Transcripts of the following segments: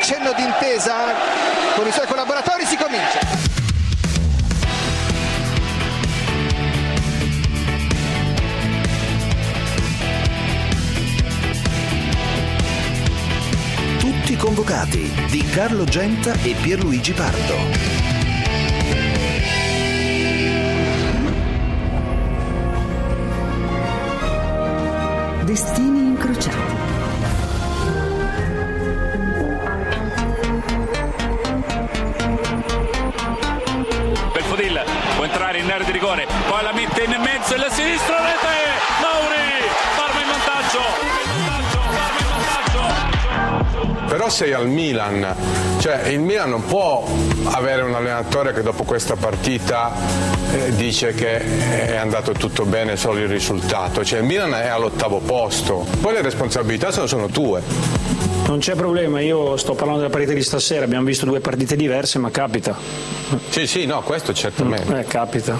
cenno d'intesa con i suoi collaboratori, si comincia. Tutti convocati di Carlo Genta e Pierluigi Pardo. Destini incrociati. Belfodil può entrare in area di rigore, poi la mette in mezzo e la sinistra, rete Mauri, Parma in vantaggio. Però sei al Milan, cioè il Milan non può avere un allenatore che dopo questa partita dice che è andato tutto bene, solo il risultato, cioè il Milan è all'8° posto, poi le responsabilità sono tue. Non c'è problema, io sto parlando della partita di stasera, abbiamo visto 2 partite diverse, ma capita. Sì, no, questo certamente. Capita.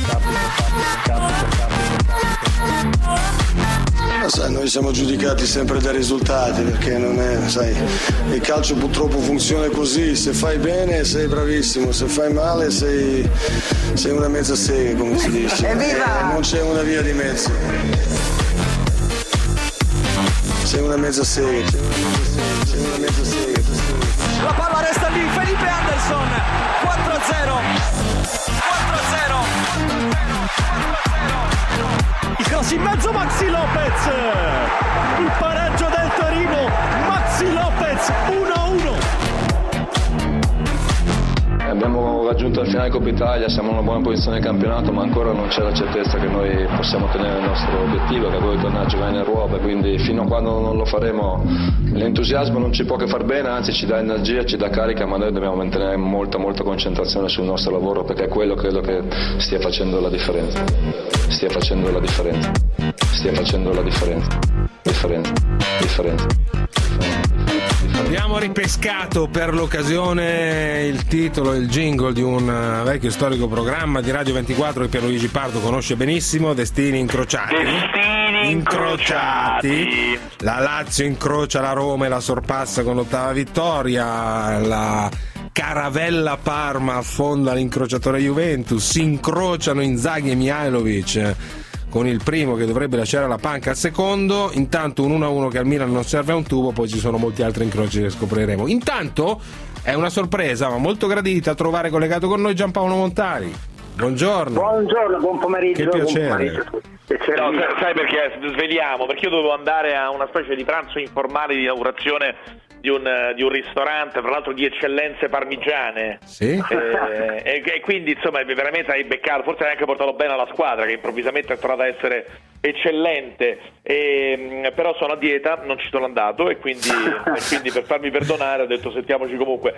Sai, noi siamo giudicati sempre dai risultati, perché non è, sai, il calcio purtroppo funziona così: se fai bene sei bravissimo, se fai male sei una mezza sega, come si dice. Non c'è una via di mezzo. Sei una mezza sega. La palla resta lì, Felipe Anderson, 4-0. Il cross in mezzo, Maxi Lopez, il pareggio del Torino, Maxi Lopez, 1-1. Abbiamo raggiunto il finale Coppa Italia, siamo in una buona posizione nel campionato, ma ancora non c'è la certezza che noi possiamo ottenere il nostro obiettivo, che è quello di tornare a giocare in Europa, quindi fino a quando non lo faremo l'entusiasmo non ci può che far bene, anzi ci dà energia, ci dà carica, ma noi dobbiamo mantenere molta concentrazione sul nostro lavoro, perché quello credo che stia facendo la differenza. Abbiamo ripescato per l'occasione il titolo, il jingle di un vecchio storico programma di Radio 24 che Pierluigi Pardo conosce benissimo, Destini incrociati. La Lazio incrocia la Roma e la sorpassa con l'8ª vittoria, la caravella Parma affonda l'incrociatore Juventus, si incrociano Inzaghi e Mihajlovic con il primo che dovrebbe lasciare la panca al secondo, intanto un 1-1 che al Milan non serve a un tubo, poi ci sono molti altri incroci che scopriremo. Intanto è una sorpresa, ma molto gradita, trovare collegato con noi Giampaolo Montari. Buongiorno. Buongiorno, buon pomeriggio. Che piacere. No, sai perché sveliamo? Perché io dovevo andare a una specie di pranzo informale di inaugurazione di un ristorante, tra l'altro di eccellenze parmigiane. Sì. E quindi insomma veramente hai beccato, forse hai anche portato bene alla squadra che improvvisamente è tornata a essere eccellente, però sono a dieta, non ci sono andato e quindi per farmi perdonare ho detto sentiamoci comunque.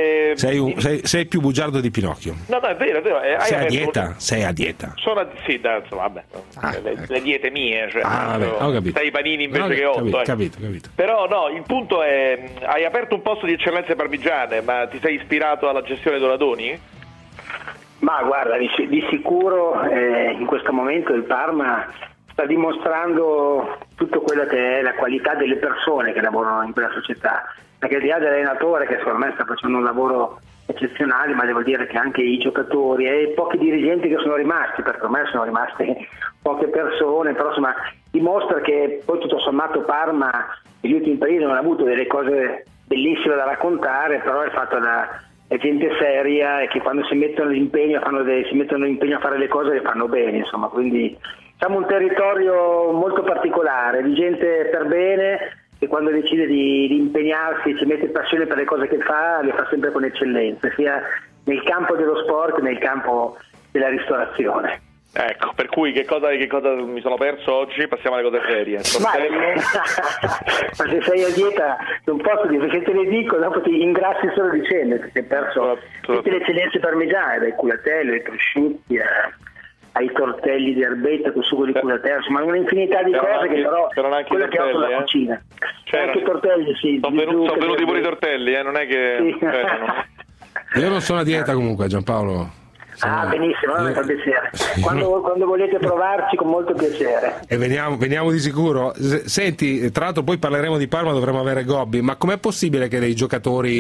Sei più bugiardo di Pinocchio. No, è vero. Sei a dieta? Insomma, vabbè. Le diete mie, cioè ho capito. 6 panini invece che 8. Capito. Però no, il punto è, hai aperto un posto di eccellenze parmigiane, ma ti sei ispirato alla gestione Donadoni? Ma guarda, di sicuro in questo momento il Parma sta dimostrando tutto quello che è la qualità delle persone che lavorano in quella società, perché al di là dell'allenatore che secondo me sta facendo un lavoro eccezionale, ma devo dire che anche i giocatori e i pochi dirigenti che sono rimasti, perché ormai sono rimaste poche persone, però insomma dimostra che poi tutto sommato Parma negli ultimi periodi non ha avuto delle cose bellissime da raccontare, però è fatta da gente seria e che quando si mettono l'impegno a fare le cose le fanno bene, insomma, quindi siamo un territorio molto particolare di gente per bene che quando decide di impegnarsi, ci mette passione per le cose che fa, le fa sempre con eccellenza, sia nel campo dello sport che nel campo della ristorazione. Ecco, per cui che cosa mi sono perso oggi? Passiamo alle cose serie. Ma se sei a dieta non posso dire, perché te le dico, dopo ti ingrassi solo dicendo che hai perso tutte le eccellenze parmigiane, dai culatelli, ai prosciutti, ai tortelli di erbetta con sugo di culatello, insomma un'infinità di cose che però quello che ho sulla cucina. Anche tortelli, sì. Sono venuti pure i tortelli, non è che... Sì. Io non sono a dieta comunque, Giampaolo. Benissimo, mi fa piacere. Quando volete provarci, con molto piacere. E veniamo di sicuro. Senti, tra l'altro poi parleremo di Parma, dovremo avere Gobbi, ma com'è possibile che dei giocatori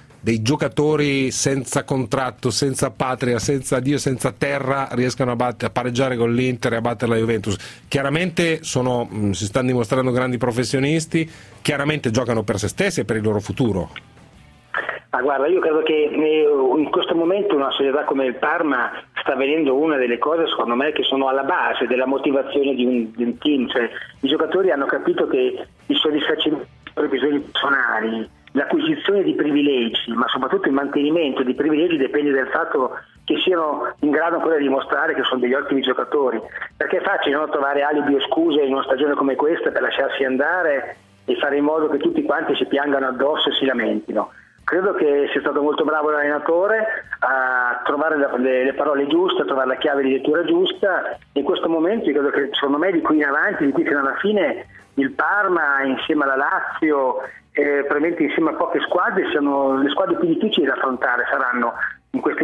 senza contratto, senza patria, senza Dio, senza terra riescano a pareggiare con l'Inter e a battere la Juventus? Chiaramente si stanno dimostrando grandi professionisti, chiaramente giocano per se stessi e per il loro futuro. Ma guarda, io credo che in questo momento una società come il Parma sta avvenendo una delle cose, secondo me, che sono alla base della motivazione di un team. Cioè, i giocatori hanno capito che il soddisfacimento dei bisogni personali, l'acquisizione di privilegi, ma soprattutto il mantenimento di privilegi dipende dal fatto che siano in grado ancora di dimostrare che sono degli ottimi giocatori. Perché è facile trovare alibi o scuse in una stagione come questa per lasciarsi andare e fare in modo che tutti quanti si piangano addosso e si lamentino. Credo che sia stato molto bravo l'allenatore a trovare le parole giuste, a trovare la chiave di lettura giusta. In questo momento io credo che, secondo me, di qui in avanti, di qui fino alla fine, il Parma insieme alla Lazio probabilmente insieme a poche squadre siano le squadre più difficili da affrontare, saranno in queste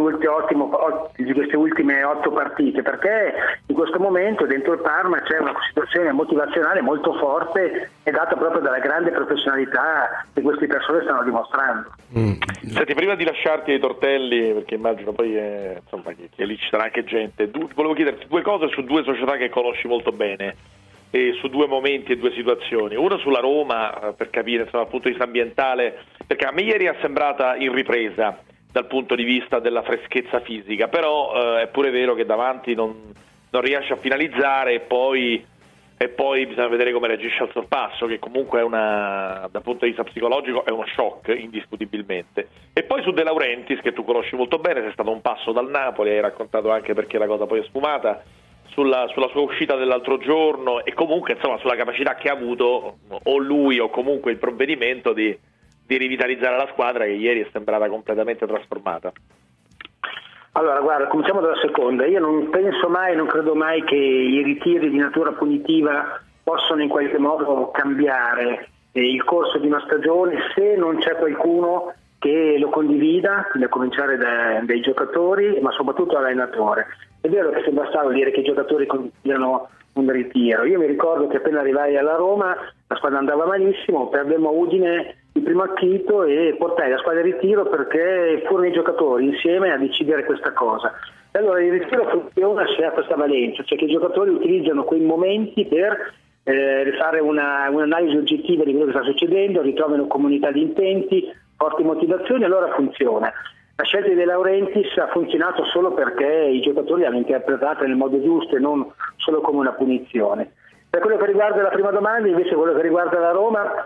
ultime 8 partite, perché in questo momento dentro il Parma c'è una situazione motivazionale molto forte e data proprio dalla grande professionalità che queste persone stanno dimostrando. Senti, prima di lasciarti ai tortelli, perché immagino poi che lì ci sarà anche gente, volevo chiederti 2 cose su 2 società che conosci molto bene e su 2 momenti e 2 situazioni. Una sulla Roma, per capire dal punto di vista ambientale, perché a me ieri è sembrata in ripresa dal punto di vista della freschezza fisica, però è pure vero che davanti non riesce a finalizzare e poi bisogna vedere come reagisce al sorpasso, che comunque dal punto di vista psicologico è uno shock indiscutibilmente. E poi su De Laurentiis, che tu conosci molto bene, sei stato un passo dal Napoli, hai raccontato anche perché la cosa poi è sfumata, sulla sua uscita dell'altro giorno e comunque sulla capacità che ha avuto o lui o comunque il provvedimento di rivitalizzare la squadra, che ieri è sembrata completamente trasformata. Allora, guarda, cominciamo dalla seconda. Io non credo mai che i ritiri di natura punitiva possano in qualche modo cambiare il corso di una stagione se non c'è qualcuno che lo condivida, quindi a cominciare dai giocatori, ma soprattutto dall'allenatore. È vero che sembra strano dire che i giocatori condividano un ritiro. Io mi ricordo che appena arrivai alla Roma la squadra andava malissimo, perdemmo a Udine il primo acchito e portai la squadra in ritiro perché furono i giocatori insieme a decidere questa cosa. E allora il ritiro funziona se ha questa valenza, cioè che i giocatori utilizzano quei momenti per fare un'analisi oggettiva di quello che sta succedendo, ritrovano comunità di intenti, forti motivazioni, allora funziona. La scelta di De Laurentiis ha funzionato solo perché i giocatori l'hanno interpretata nel modo giusto e non solo come una punizione. Per quello che riguarda la prima domanda, invece, quello che riguarda la Roma,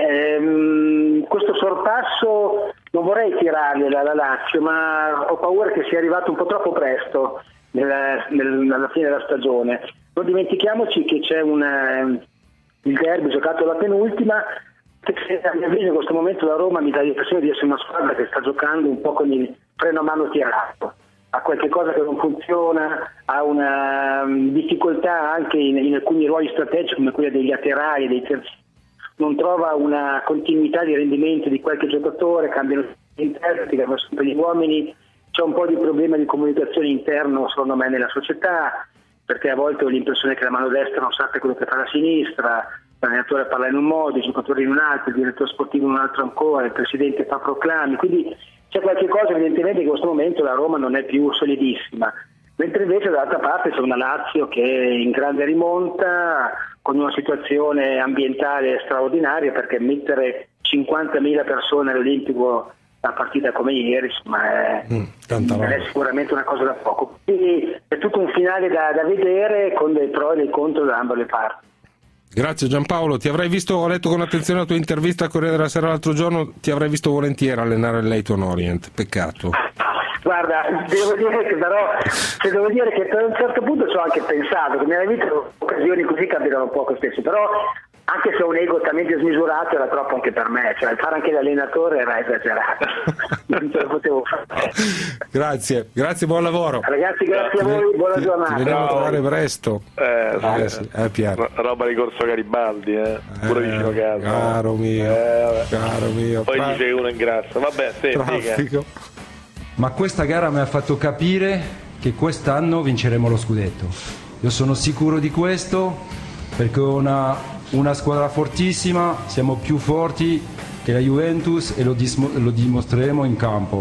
questo sorpasso non vorrei tirarli alla Lazio, ma ho paura che sia arrivato un po' troppo presto alla fine della stagione. Non dimentichiamoci che c'è il derby giocato alla penultima, che a mio avviso in questo momento la Roma mi dà l'impressione di essere una squadra che sta giocando un po' con il freno a mano tirato, ha qualche cosa che non funziona, ha una difficoltà anche in alcuni ruoli strategici come quella dei laterali, dei terzini, non trova una continuità di rendimento di qualche giocatore, cambiano gli interpreti, cambiano sempre gli uomini, c'è un po' di problema di comunicazione interno secondo me nella società, perché a volte ho l'impressione che la mano destra non sappia quello che fa la sinistra, l'allenatore parla in un modo, i giocatori in un altro, il direttore sportivo in un altro ancora, il presidente fa proclami, quindi c'è qualche cosa evidentemente che in questo momento la Roma non è più solidissima, mentre invece dall'altra parte c'è una Lazio che è in grande rimonta, con una situazione ambientale straordinaria, perché mettere 50.000 persone all'Olimpico una partita come ieri insomma è sicuramente una cosa da poco, quindi è tutto un finale da vedere con dei pro e dei contro da ambo le parti. Grazie Giampaolo, ho letto con attenzione la tua intervista al Corriere della Sera l'altro giorno, ti avrei visto volentieri allenare il Leyton Orient, peccato. Guarda, devo dire che per un certo punto ci ho anche pensato, che nella vita occasioni così capitano poco spesso, però anche se ho un ego talmente smisurato era troppo anche per me, cioè fare anche l'allenatore era esagerato, non ce lo potevo fare. Grazie, buon lavoro. Ragazzi, grazie a voi, buona giornata. Ci vediamo a trovare presto. Sì. Pier. Roba di Corso Garibaldi, pure vicino casa. Caro mio. Poi dice uno in grasso. Vabbè, traffico. Ma questa gara mi ha fatto capire che quest'anno vinceremo lo scudetto. Io sono sicuro di questo perché ho una squadra fortissima, siamo più forti che la Juventus e lo dimostreremo in campo.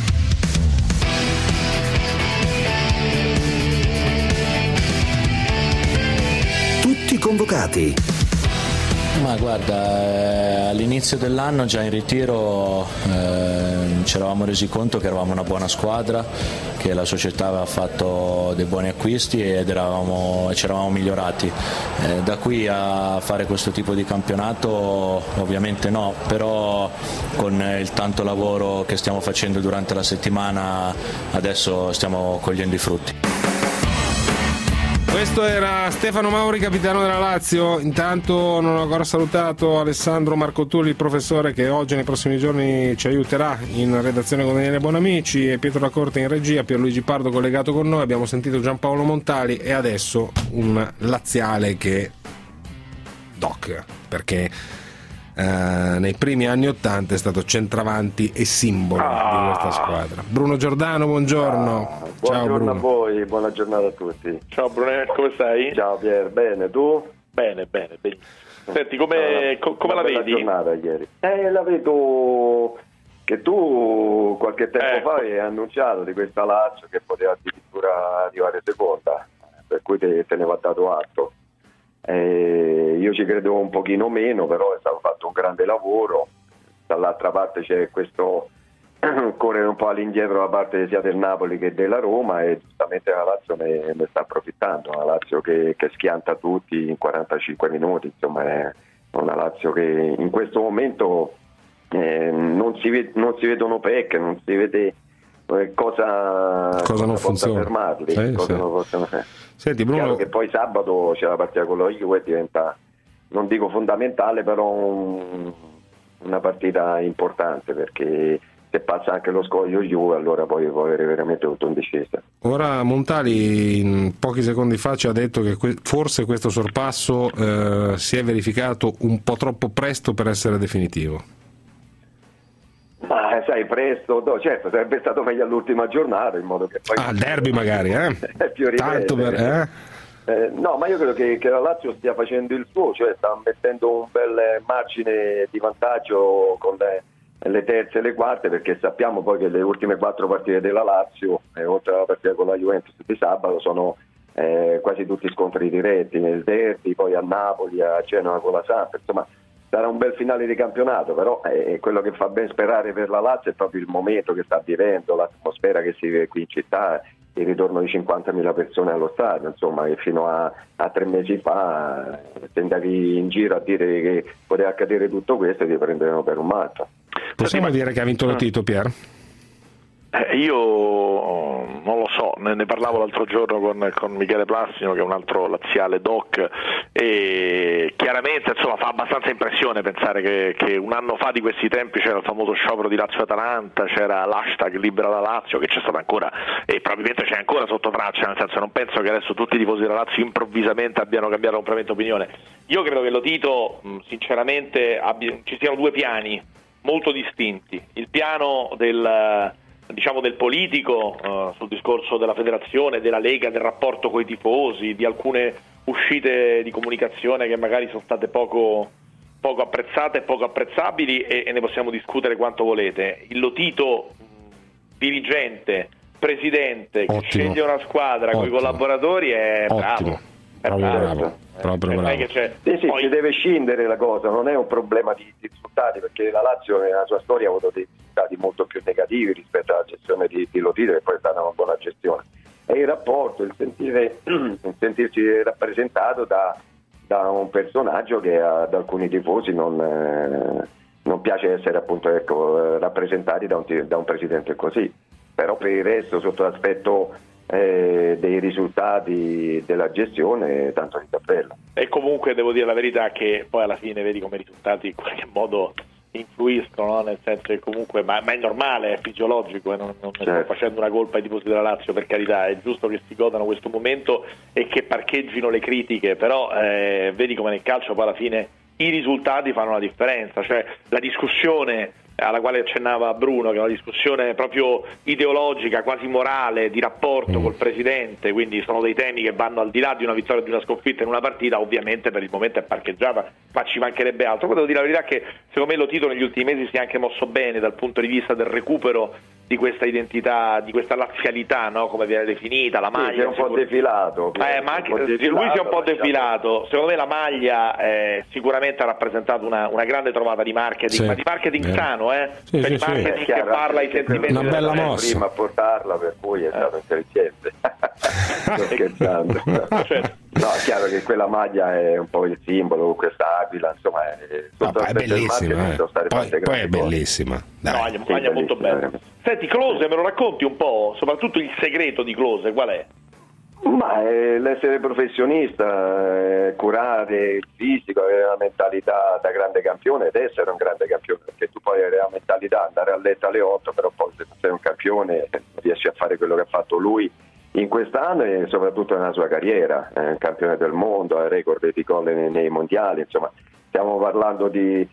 Tutti convocati. Ma guarda, all'inizio dell'anno già in ritiro ci eravamo resi conto che eravamo una buona squadra, che la società aveva fatto dei buoni acquisti ed ci eravamo migliorati. Da qui a fare questo tipo di campionato ovviamente no, però con il tanto lavoro che stiamo facendo durante la settimana adesso stiamo cogliendo i frutti. Questo era Stefano Mauri, capitano della Lazio. Intanto non ho ancora salutato Alessandro Marcotulli, il professore, che oggi nei prossimi giorni ci aiuterà in redazione con Daniele Bonamici, e Pietro Lacorte in regia, Pierluigi Pardo collegato con noi. Abbiamo sentito Giampaolo Montali e adesso un laziale che doc, perché nei primi anni '80 è stato centravanti e simbolo di questa squadra. Bruno Giordano, buongiorno. Ciao Bruno. A voi, buona giornata a tutti. Ciao Brunetto, come stai? Ciao Pier, bene, tu? Bene. Senti, come la vedi? Giornata ieri. La vedo che tu qualche tempo fa hai annunciato di questa Lazio che poteva addirittura arrivare seconda, per cui te ne va dato atto. Io ci credo un pochino meno, però è stato fatto un grande lavoro. Dall'altra parte c'è questo correre un po' all'indietro da parte sia del Napoli che della Roma, e giustamente la Lazio ne sta approfittando. Una Lazio che schianta tutti in 45 minuti, insomma è una Lazio che in questo momento non si vedono pecche, non si vede cosa non funziona, fermarli, sì. Non possono fare. Senti Bruno, chiaro che poi sabato c'è la partita con la Juve, diventa, non dico fondamentale, però una partita importante, perché se passa anche lo scoglio Juve allora poi può avere veramente tutto in discesa. Ora Montali in pochi secondi fa ci ha detto che forse questo sorpasso si è verificato un po' troppo presto per essere definitivo. Ma sai, presto, no, certo, sarebbe stato meglio all'ultima giornata, in modo che poi al derby magari, è più tanto per no, ma io credo che la Lazio stia facendo il suo, cioè sta mettendo un bel margine di vantaggio con le terze e le quarte, perché sappiamo poi che le ultime 4 partite della Lazio, oltre alla partita con la Juventus di sabato, sono quasi tutti scontri diretti, nel derby, poi a Napoli, a Genova con la Samp, insomma sarà un bel finale di campionato, però quello che fa ben sperare per la Lazio è proprio il momento che sta vivendo, l'atmosfera che si vive qui in città, il ritorno di 50.000 persone allo stadio, insomma, che fino a 3 mesi fa se andavi in giro a dire che poteva accadere tutto questo ti prendevano per un matto. Possiamo dire che ha vinto lo Tito, Pier? Io non lo so, ne parlavo l'altro giorno con Michele Plassino, che è un altro laziale doc, e chiaramente insomma fa abbastanza impressione pensare che un anno fa di questi tempi c'era il famoso sciopero di Lazio-Atalanta, c'era l'hashtag Libera la Lazio, che c'è stato ancora e probabilmente c'è ancora sotto traccia, nel senso non penso che adesso tutti i tifosi della Lazio improvvisamente abbiano cambiato completamente opinione. Io credo che lo Tito sinceramente ci siano 2 piani molto distinti: il piano del politico sul discorso della federazione, della Lega, del rapporto coi tifosi, di alcune uscite di comunicazione che magari sono state poco apprezzate e poco apprezzabili, e ne possiamo discutere quanto volete. Il Lotito dirigente, presidente, che sceglie una squadra con i collaboratori è bravo. Proprio bravo. Sì, poi si deve scindere la cosa, non è un problema di risultati, perché la Lazio nella sua storia ha avuto dei risultati molto più negativi rispetto alla gestione di Lotito, che poi è stata una buona gestione. E il rapporto, il sentirsi rappresentato da un personaggio che ad alcuni tifosi non piace essere appunto rappresentati da un presidente così. Però per il resto, sotto l'aspetto dei risultati della gestione, tanto di cappella. E comunque devo dire la verità che poi alla fine vedi come i risultati in qualche modo influiscono, no? Nel senso che comunque ma è normale, è fisiologico, non sto facendo una colpa ai tifosi della Lazio, per carità, è giusto che si godano questo momento e che parcheggino le critiche, però vedi come nel calcio poi alla fine i risultati fanno la differenza, cioè la discussione alla quale accennava Bruno, che è una discussione proprio ideologica, quasi morale, di rapporto col presidente, quindi sono dei temi che vanno al di là di una vittoria e di una sconfitta in una partita. Ovviamente per il momento è parcheggiata, ma ci mancherebbe altro. Poi devo dire la verità che secondo me lo Tito negli ultimi mesi si è anche mosso bene dal punto di vista del recupero di questa identità, di questa lazialità, no? Come viene definita, la maglia. Sì, è un po' defilato. Ma anche lui si è un po' defilato. Secondo me la maglia sicuramente ha rappresentato una grande trovata di marketing, ma di marketing sano, Sì, di marketing che parla ai sentimenti. Una bella mossa. Prima a portarla, per cui è stato intelligente. Sto scherzando. No, è chiaro che quella maglia è un po' il simbolo, questa aquila, insomma, è bellissima. Poi è bellissima. Dai. No, maglia molto bella. Senti, Klose, me lo racconti un po', soprattutto il segreto di Klose, qual è? Ma l'essere professionista, curare il fisico, avere una mentalità da grande campione ed essere un grande campione, perché tu puoi avere la mentalità, andare a letto alle 8, però poi se sei un campione riesci a fare quello che ha fatto lui in quest'anno e soprattutto nella sua carriera, è un campione del mondo, ha record di gol nei mondiali, insomma stiamo parlando di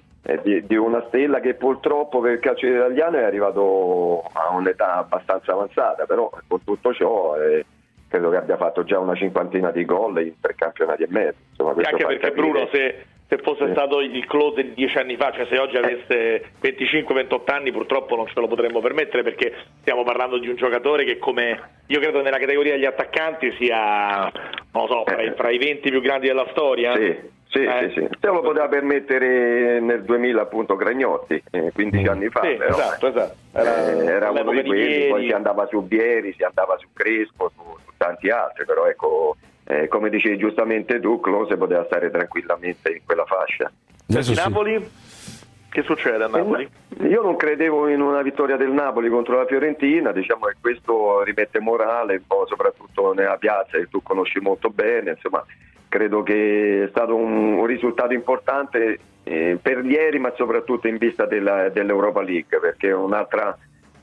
una stella che purtroppo per il calcio italiano è arrivato a un'età abbastanza avanzata, però con tutto ciò credo che abbia fatto già una cinquantina di gol in 3 campionati e mezzo. Insomma, anche perché capire... Bruno, se fosse stato il Klose di 10 anni fa, cioè se oggi avesse 25-28 anni, purtroppo non ce lo potremmo permettere, perché stiamo parlando di un giocatore che, come io credo nella categoria degli attaccanti, sia, non lo so, fra i 20 più grandi della storia. Sì. Se lo poteva permettere nel 2000 appunto Gragnotti, 15 anni fa. Sì, però, esatto. Era uno di quelli, poi si andava su Vieri, si andava su Crespo, su tanti altri, però ecco, come dicevi giustamente tu, Klose poteva stare tranquillamente in quella fascia. Napoli? Che succede a Napoli? Io non credevo in una vittoria del Napoli contro la Fiorentina, diciamo che questo rimette morale un po' soprattutto nella piazza che tu conosci molto bene, insomma credo che è stato un risultato importante per ieri, ma soprattutto in vista dell'Europa League, perché un'altra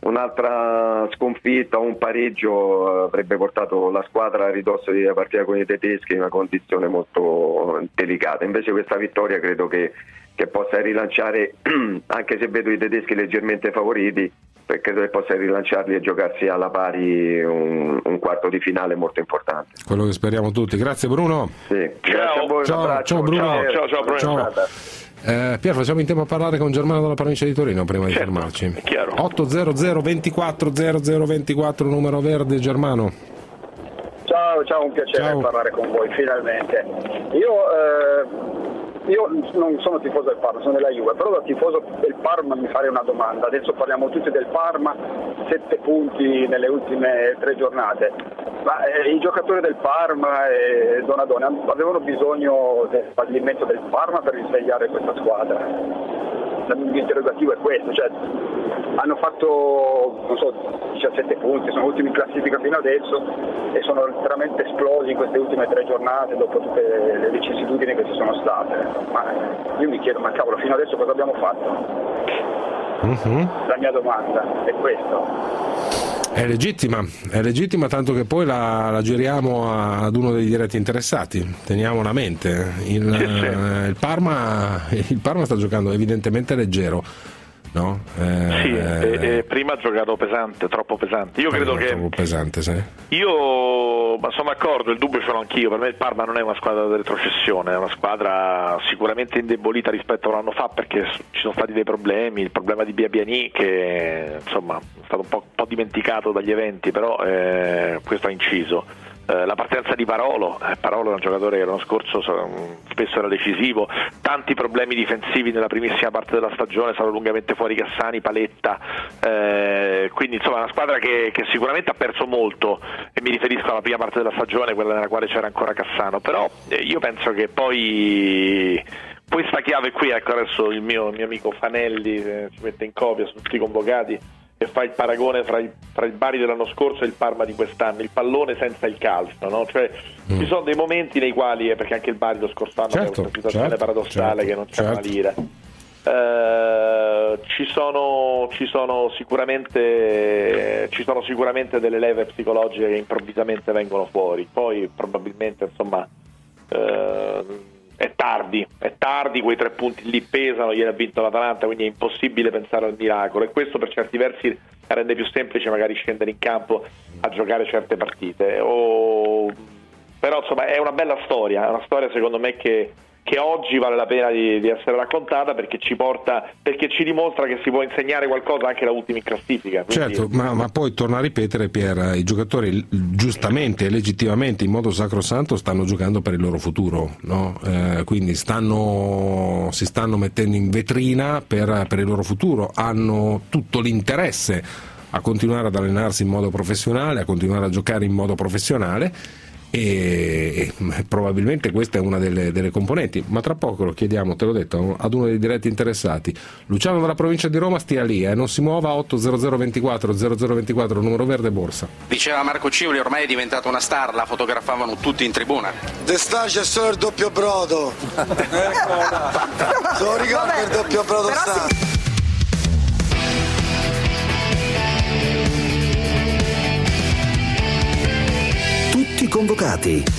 sconfitta o un pareggio avrebbe portato la squadra a ridosso della partita con i tedeschi in una condizione molto delicata. Invece questa vittoria credo che possa rilanciare, anche se vedo i tedeschi leggermente favoriti, credo che possa rilanciarli e giocarsi alla pari un quarto di finale molto importante. Quello che speriamo tutti. Grazie Bruno. Sì. Grazie a voi. Ciao Bruno. Ciao. Pier, facciamo in tempo a parlare con Germano dalla provincia di Torino prima di fermarci. 800 24 0024 numero verde. Germano. Ciao, un piacere parlare con voi finalmente. Io non sono tifoso del Parma, sono della Juve, però da tifoso del Parma mi farei una domanda. Adesso parliamo tutti del Parma, 7 punti nelle ultime 3 giornate, ma i giocatori del Parma e Donadoni avevano bisogno del fallimento del Parma per risvegliare questa squadra? Il mio interrogativo è questo, cioè hanno fatto 17 punti, sono ultimi in classifica fino adesso e sono veramente esplosi in queste ultime 3 giornate dopo tutte le vicissitudini che ci sono state. Ma io mi chiedo, ma cavolo, fino adesso cosa abbiamo fatto? La mia domanda è questa. È legittima, tanto che poi la giriamo ad uno dei diretti interessati. Teniamo a mente il Parma sta giocando evidentemente leggero, no? E prima ha giocato pesante, troppo pesante. Io credo che troppo pesante, sì. Ma sono d'accordo, il dubbio ce l'ho anch'io. Per me il Parma non è una squadra da retrocessione, è una squadra sicuramente indebolita rispetto a un anno fa, perché ci sono stati dei problemi, il problema di Biabiani che insomma è stato un po' dimenticato dagli eventi, però questo ha inciso. La partenza di Parolo è un giocatore che l'anno scorso spesso era decisivo, tanti problemi difensivi nella primissima parte della stagione, sono lungamente fuori Cassani, Paletta, quindi insomma è una squadra che sicuramente ha perso molto, e mi riferisco alla prima parte della stagione, quella nella quale c'era ancora Cassano, però io penso che poi questa chiave qui, ecco, adesso il mio amico Fanelli ci mette in copia su tutti i convocati e fa il paragone fra il Bari dell'anno scorso e il Parma di quest'anno, il pallone senza il calcio, no? Cioè ci sono dei momenti nei quali, perché anche il Bari lo scorso anno è una situazione paradossale che non c'è una lira, ci sono sicuramente delle leve psicologiche che improvvisamente vengono fuori, poi probabilmente insomma è tardi, quei 3 punti lì pesano, ieri ha vinto l'Atalanta, quindi è impossibile pensare al miracolo, e questo per certi versi rende più semplice magari scendere in campo a giocare certe partite. Però insomma è una bella storia, è una storia secondo me che oggi vale la pena di essere raccontata, perché ci dimostra che si può insegnare qualcosa anche da ultimi in classifica. Quindi... Certo, ma poi torno a ripetere, Pier, i giocatori giustamente e legittimamente, in modo sacrosanto, stanno giocando per il loro futuro, no? Quindi si stanno mettendo in vetrina per il loro futuro, hanno tutto l'interesse a continuare ad allenarsi in modo professionale, a continuare a giocare in modo professionale, e probabilmente questa è una delle componenti, ma tra poco lo chiediamo, te l'ho detto, ad uno dei diretti interessati. Luciano della provincia di Roma stia lì, non si muova. 80024 numero verde borsa. Diceva Marco Civoli, ormai è diventata una star, la fotografavano tutti in tribuna. De sta c'è solo il doppio brodo. Te lo ricordo il doppio brodo sta. Convocati.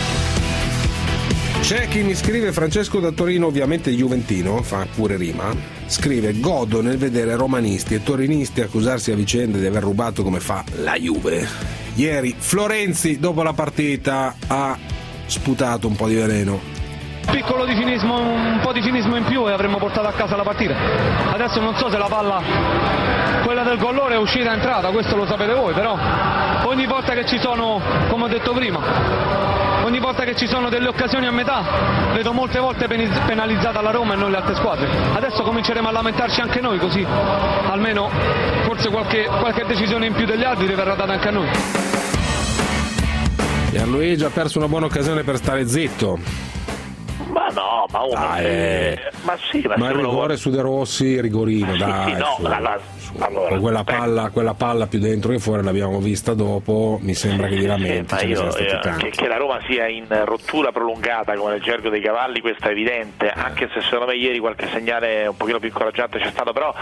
C'è chi mi scrive, Francesco da Torino, ovviamente juventino, fa pure rima, scrive: godo nel vedere romanisti e torinisti accusarsi a vicenda di aver rubato come fa la Juve. Ieri Florenzi dopo la partita ha sputato un po' di veleno. Piccolo di cinismo, un po' di cinismo in più e avremmo portato a casa la partita. Adesso non so se la palla, quella del gollore, è uscita e entrata, questo lo sapete voi, però ogni volta che ci sono, come ho detto prima, ogni volta che ci sono delle occasioni a metà, vedo molte volte penalizzata la Roma e non le altre squadre. Adesso cominceremo a lamentarci anche noi, così almeno forse qualche decisione in più degli altri verrà data anche a noi. Pierluigi ha perso una buona occasione per stare zitto. Ma no, ma uno ma sì, ma il rigore su De Rossi, rigorino, sì, dai. Sì, no, allora, quella palla più dentro che fuori l'abbiamo vista dopo, mi sembra che di lamenti ce ne siano stati tanti. Che la Roma sia in rottura prolungata come nel gergo dei cavalli, questo è evidente, anche se secondo me ieri qualche segnale un pochino più incoraggiante c'è stato, però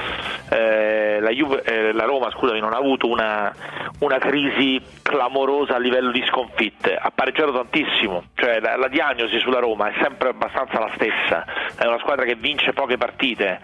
la Roma, scusami, non ha avuto una crisi clamorosa a livello di sconfitte, ha pareggiato tantissimo, cioè la diagnosi sulla Roma è sempre abbastanza la stessa, è una squadra che vince poche partite,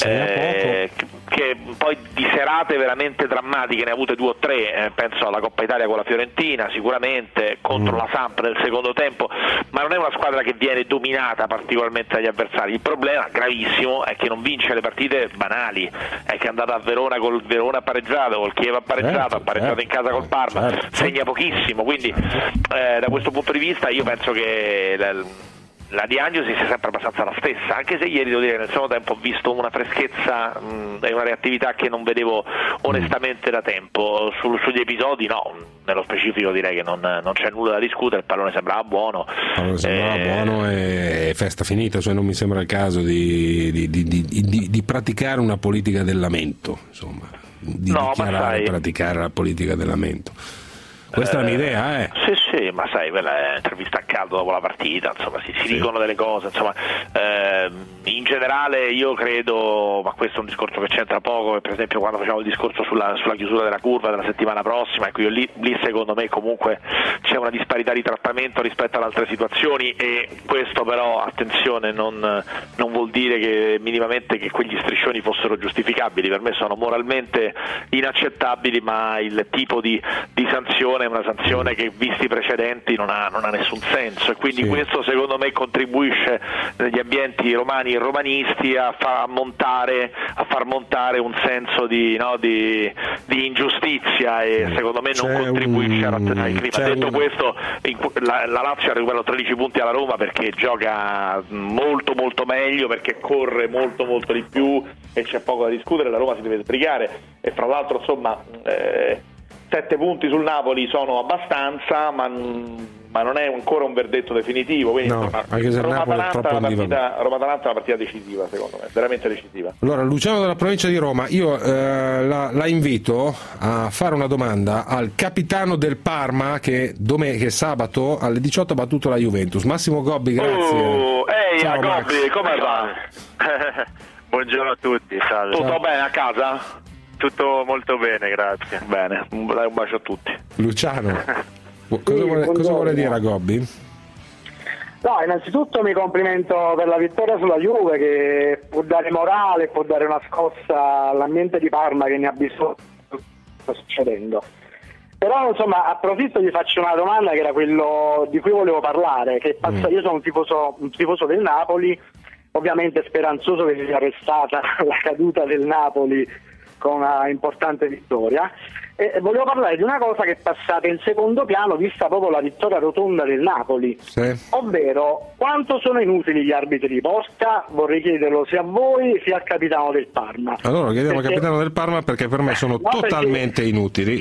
che poi di serate veramente drammatiche ne ha avute 2 o 3, penso alla Coppa Italia con la Fiorentina, sicuramente contro la Samp nel secondo tempo, ma non è una squadra che viene dominata particolarmente dagli avversari. Il problema gravissimo è che non vince le partite banali, è che è andata a Verona, col Verona ha pareggiato, col Chievo ha pareggiato, ha pareggiato in casa col Parma, segna pochissimo, quindi da questo punto di vista io penso che la diagnosi sia sempre abbastanza la stessa, anche se ieri devo dire che nel secondo tempo ho visto una freschezza e una reattività che non vedevo onestamente da tempo. Sugli episodi no, nello specifico direi che non c'è nulla da discutere, il pallone sembrava buono. Buono e festa finita, cioè non mi sembra il caso di praticare una politica del lamento, insomma, dichiarare, praticare la politica del lamento. Questa è la mia idea, Sì, ma sai, quella è intervista a caldo dopo la partita, insomma, si dicono delle cose, insomma, in generale io credo, ma questo è un discorso che c'entra poco, per esempio quando facciamo il discorso sulla chiusura della curva della settimana prossima, ecco, io lì secondo me comunque c'è una disparità di trattamento rispetto ad altre situazioni, e questo però, attenzione, non vuol dire che minimamente che quegli striscioni fossero giustificabili, per me sono moralmente inaccettabili, ma il tipo di sanzione è una sanzione che, visti i precedenti, non ha nessun senso, e quindi questo secondo me contribuisce negli ambienti romani e romanisti a far montare un senso di ingiustizia, e secondo me non contribuisce a razionare il clima. Detto questo, la Lazio ha recuperato 13 punti alla Roma perché gioca molto molto meglio, perché corre molto molto di più e c'è poco da discutere, la Roma si deve sbrigare, e fra l'altro insomma 7 punti sul Napoli sono abbastanza, ma non è ancora un verdetto definitivo, quindi anche se Roma-Atalanta è una partita decisiva, secondo me, veramente decisiva. Allora, Luciano della provincia di Roma, io la invito a fare una domanda al capitano del Parma che sabato alle 18 ha battuto la Juventus, Massimo Gobbi, grazie. Ciao Gobbi, come va? Buongiorno a tutti, salve. Tutto bene a casa? Tutto molto bene, grazie. Bene, un bacio a tutti. Luciano, cosa vuole dire a Gobbi? No, innanzitutto mi complimento per la vittoria sulla Juve, che può dare morale, può dare una scossa all'ambiente di Parma che ne ha bisogno. Sta succedendo. Però insomma approfitto e gli faccio una domanda che era quello di cui volevo parlare, che io sono un tifoso del Napoli, ovviamente speranzoso che sia restata la caduta del Napoli con una importante vittoria, e volevo parlare di una cosa che è passata in secondo piano vista proprio la vittoria rotonda del Napoli, ovvero quanto sono inutili gli arbitri di porta. Vorrei chiederlo sia a voi sia al capitano del Parma. Allora chiediamo al capitano del Parma, perché per me sono totalmente inutili,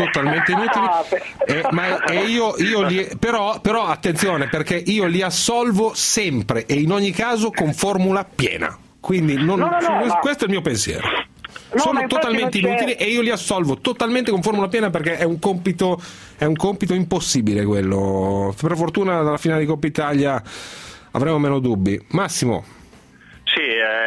però attenzione, perché io li assolvo sempre e in ogni caso con formula piena, quindi questo è il mio pensiero. Sono totalmente inutili e io li assolvo totalmente con formula piena, perché è un compito impossibile quello. Per fortuna dalla finale di Coppa Italia avremo meno dubbi. Massimo. Sì,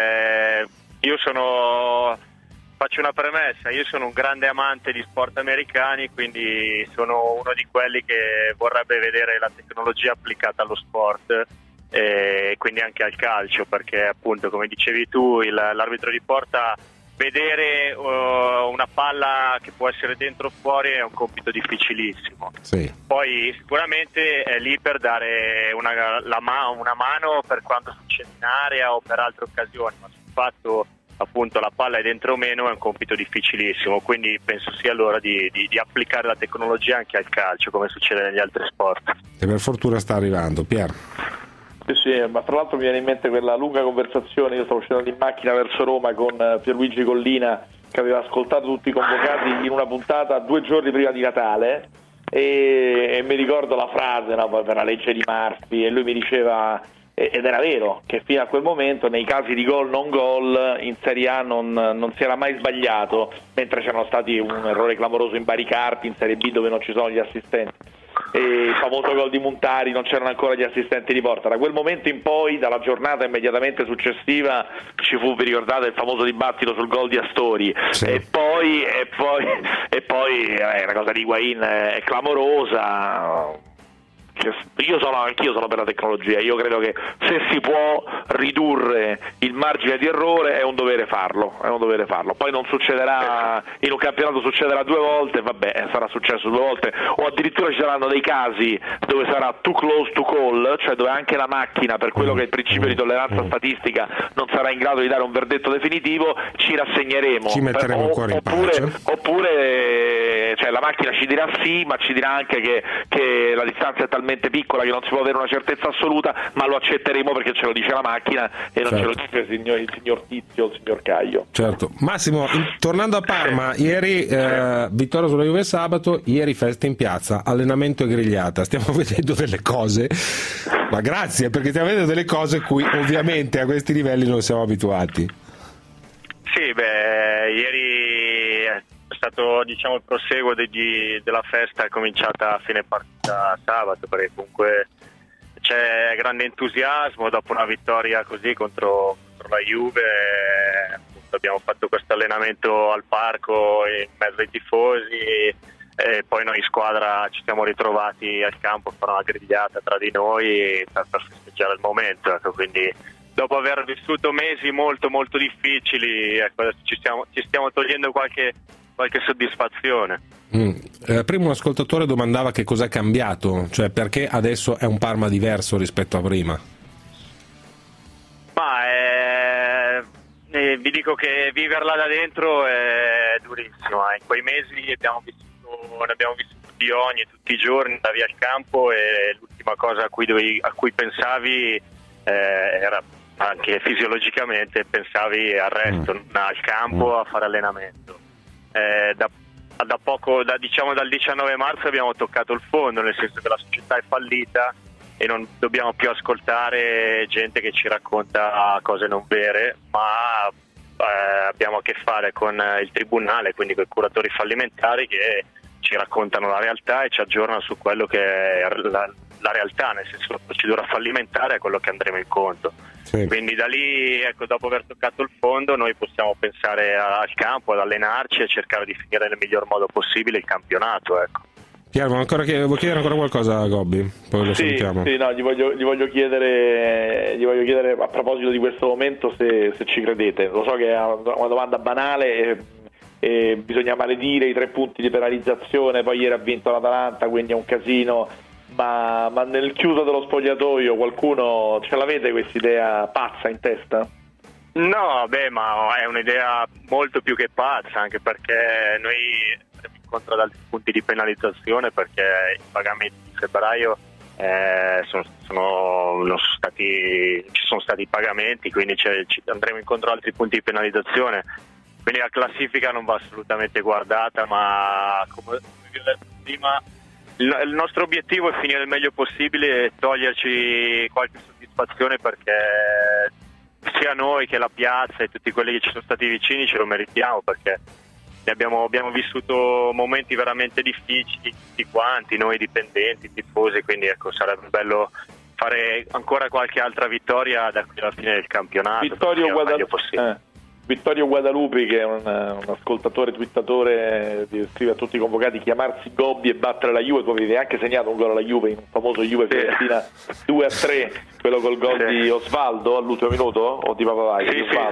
faccio una premessa, io sono un grande amante di sport americani, quindi sono uno di quelli che vorrebbe vedere la tecnologia applicata allo sport, e quindi anche al calcio, perché appunto, come dicevi tu, l'arbitro di porta, vedere una palla che può essere dentro o fuori è un compito difficilissimo. Sì. Poi sicuramente è lì per dare una mano per quando succede in area o per altre occasioni, ma sul fatto appunto la palla è dentro o meno è un compito difficilissimo, quindi penso sia l'ora di applicare la tecnologia anche al calcio, come succede negli altri sport. E per fortuna sta arrivando. Pier. Sì, ma tra l'altro mi viene in mente quella lunga conversazione, io stavo scendendo in macchina verso Roma con Pierluigi Collina, che aveva ascoltato tutti i convocati in una puntata 2 giorni prima di Natale, e mi ricordo la frase, no, per la legge di Murphy, e lui mi diceva, ed era vero, che fino a quel momento nei casi di gol non gol in Serie A non si era mai sbagliato, mentre c'erano stati un errore clamoroso in Baricarpi, in Serie B dove non ci sono gli assistenti, e il famoso gol di Montari non c'erano ancora gli assistenti di porta. Da quel momento in poi, dalla giornata immediatamente successiva, ci fu, vi ricordate, il famoso dibattito sul gol di Astori, sì. e poi la cosa di Higuain è clamorosa. Anch'io sono per la tecnologia, io credo che se si può ridurre il margine di errore è un dovere farlo, poi non succederà, in un campionato succederà 2 volte, vabbè, sarà successo 2 volte, o addirittura ci saranno dei casi dove sarà too close to call, cioè dove anche la macchina, per quello che è il principio di tolleranza statistica, non sarà in grado di dare un verdetto definitivo, ci rassegneremo, ci metteremo ancora in pace. Oppure cioè, la macchina ci dirà sì, ma ci dirà anche che la distanza è talmente piccola che non si può avere una certezza assoluta, ma lo accetteremo perché ce lo dice la macchina e non ce lo dice il signor Tizio o il signor Caio. Certo. Massimo, tornando a Parma, ieri vittoria sulla Juve sabato, ieri festa in piazza, allenamento e grigliata, stiamo vedendo delle cose, ma grazie, perché stiamo vedendo delle cose cui ovviamente a questi livelli non siamo abituati. Sì, ieri è stato, diciamo, il proseguo della festa, è cominciata a fine partita sabato, perché comunque c'è grande entusiasmo dopo una vittoria così contro la Juve. Appunto, abbiamo fatto questo allenamento al parco in mezzo ai tifosi e poi noi in squadra ci siamo ritrovati al campo a fare una grigliata tra di noi per festeggiare il momento, ecco. Quindi dopo aver vissuto mesi molto molto difficili, ecco, ci stiamo togliendo qualche soddisfazione. Prima un ascoltatore domandava che cosa è cambiato, cioè perché adesso è un Parma diverso rispetto a prima. Ma vi dico che viverla da dentro è durissimo. In quei mesi ne abbiamo vissuti tutti i giorni, da via al campo, e l'ultima cosa a cui pensavi era anche fisiologicamente, pensavi al resto, al campo, a fare allenamento. Dal 19 marzo abbiamo toccato il fondo, nel senso che la società è fallita e non dobbiamo più ascoltare gente che ci racconta cose non vere, ma abbiamo a che fare con il tribunale, quindi con i curatori fallimentari che ci raccontano la realtà e ci aggiornano su quello che è la realtà, nel senso la procedura fallimentare è quello che andremo incontro. Sì. Quindi da lì, ecco, dopo aver toccato il fondo, noi possiamo pensare al campo, ad allenarci e cercare di finire nel miglior modo possibile il campionato, ecco. Piero, vuoi chiedere ancora qualcosa a Gobbi? Poi lo salutiamo. Sì, no, gli voglio chiedere a proposito di questo momento se ci credete. Lo so che è una domanda banale e bisogna maledire i 3 punti di penalizzazione, poi ieri ha vinto l'Atalanta, quindi è un casino, ma nel chiuso dello spogliatoio qualcuno ce l'avete questa idea pazza in testa? No, ma è un'idea molto più che pazza, anche perché noi incontro ad altri punti di penalizzazione, perché i pagamenti di febbraio ci sono stati i pagamenti, quindi ci andremo incontro ad altri punti di penalizzazione, quindi la classifica non va assolutamente guardata, ma come vi ho detto prima il nostro obiettivo è finire il meglio possibile e toglierci qualche soddisfazione, perché sia noi che la piazza e tutti quelli che ci sono stati vicini ce lo meritiamo, perché abbiamo vissuto momenti veramente difficili tutti quanti, noi dipendenti, tifosi, quindi ecco, sarebbe bello fare ancora qualche altra vittoria da qui alla fine del campionato. Vittorio Guadalupi, che è un ascoltatore, twittatore, scrive a tutti i convocati: chiamarsi Gobbi e battere la Juve, come avete anche segnato un gol alla Juve in un famoso Juve-Fiorentina 2-3, quello col gol di Osvaldo all'ultimo minuto o di Papavai?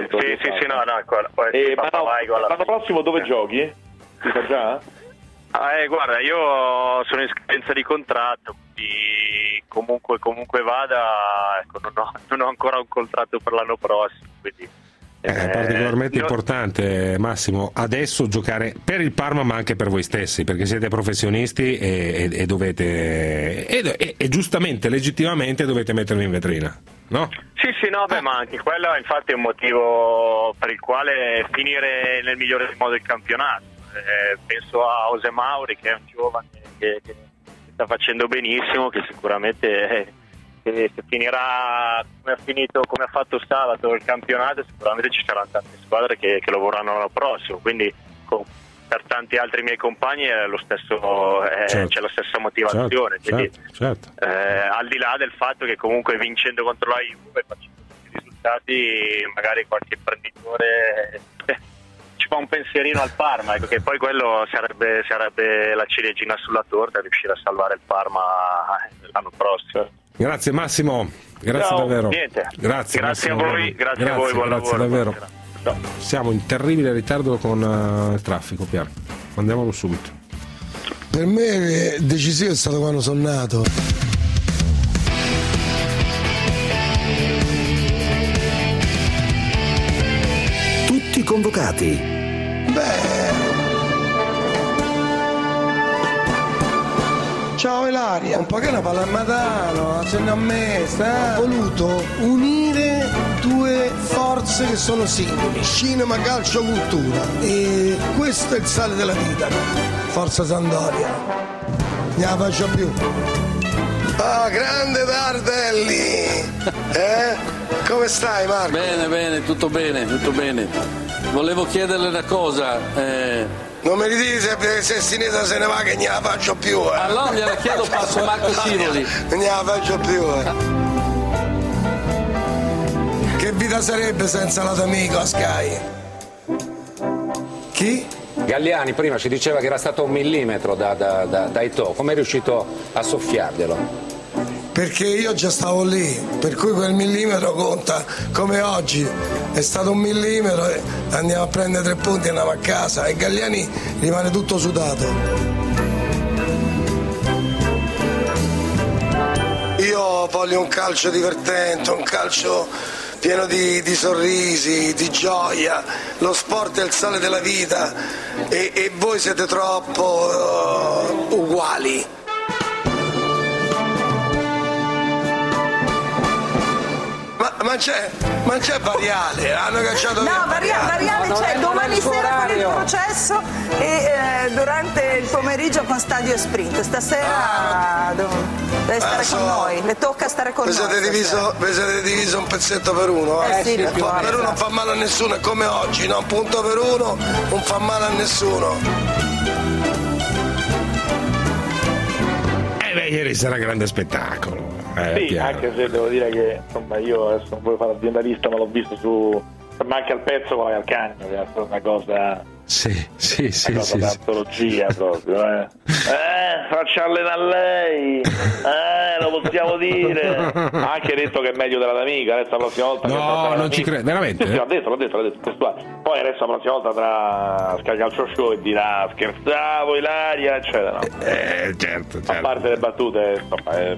L'anno prossimo dove giochi? Si sa già? Guarda, io sono in scadenza di contratto, quindi comunque vada, ecco, non ho ancora un contratto per l'anno prossimo, quindi è particolarmente importante, Massimo, adesso giocare per il Parma, ma anche per voi stessi, perché siete professionisti e dovete e giustamente, legittimamente dovete mettervi in vetrina, no? Sì, ma anche quello infatti è un motivo per il quale finire nel migliore modo il campionato. Penso a José Mauri, che è un giovane che sta facendo benissimo, che sicuramente se finirà come ha fatto sabato il campionato, sicuramente ci saranno tante squadre che lo vorranno l'anno prossimo, quindi per tanti altri miei compagni è lo stesso, c'è la stessa motivazione, quindi certo. Al di là del fatto che comunque vincendo contro la Juve, facendo questi risultati, magari qualche imprenditore ci fa un pensierino al Parma, ecco, che poi quello sarebbe la ciliegina sulla torta, riuscire a salvare il Parma l'anno prossimo. Grazie Massimo, grazie davvero. Niente. Grazie Massimo, a voi, grazie a voi, buon lavoro. Davvero. Siamo in terribile ritardo con il traffico, Piero. Andiamolo subito. Per me decisivo è stato quando sono nato. Tutti convocati. Ciao Ilaria, un po' che una palla a Matano, se ne ho messa. Ho voluto unire due forze che sono simili, cinema, calcio, cultura, e questo è il sale della vita. Forza Sampdoria, ne la faccio più. Ah, grande Tardelli! Come stai, Marco? Bene, tutto bene. Volevo chiederle una cosa. Non mi dite se Sinesa se ne va che ne la faccio più. Allora gliela chiedo, passo Marco Civoli. Ne la faccio più. Che vita sarebbe senza la tua amico a Sky? Chi? Galliani prima ci diceva che era stato 1 millimetro da Eto'o. Come è riuscito a soffiarglielo? Perché io già stavo lì, per cui quel millimetro conta, come oggi è stato 1 millimetro e andiamo a prendere 3 punti e andiamo a casa, e Galliani rimane tutto sudato. Io voglio un calcio divertente, un calcio pieno di sorrisi, di gioia. Lo sport è il sale della vita e voi siete troppo uguali. Ma c'è Variale, hanno cacciato via. No, Variale c'è domani sera con il processo e durante il pomeriggio con Stadio Sprint. Stasera deve stare con noi, le tocca stare con noi. Vi siete diviso un pezzetto per uno? Sì, un po' per uno non fa male a nessuno, è come oggi, no? Un punto per uno non fa male a nessuno. Ieri sarà grande spettacolo. Sì, anche se devo dire che insomma io adesso non voglio fare aziendalista, ma l'ho visto su, ma anche al pezzo con la Calcagno, che è stata una cosa Sì. Antologia proprio, faccia allenare lei, lo possiamo dire. Ha anche detto che è meglio della D'Amica, adesso la prossima volta. No, non ci credo, veramente? Sì, l'ha detto testuale. Poi adesso la prossima volta tra Sky Calcio Show e dirà scherzavo, Ilaria, eccetera. No. Certo. A parte le battute, insomma,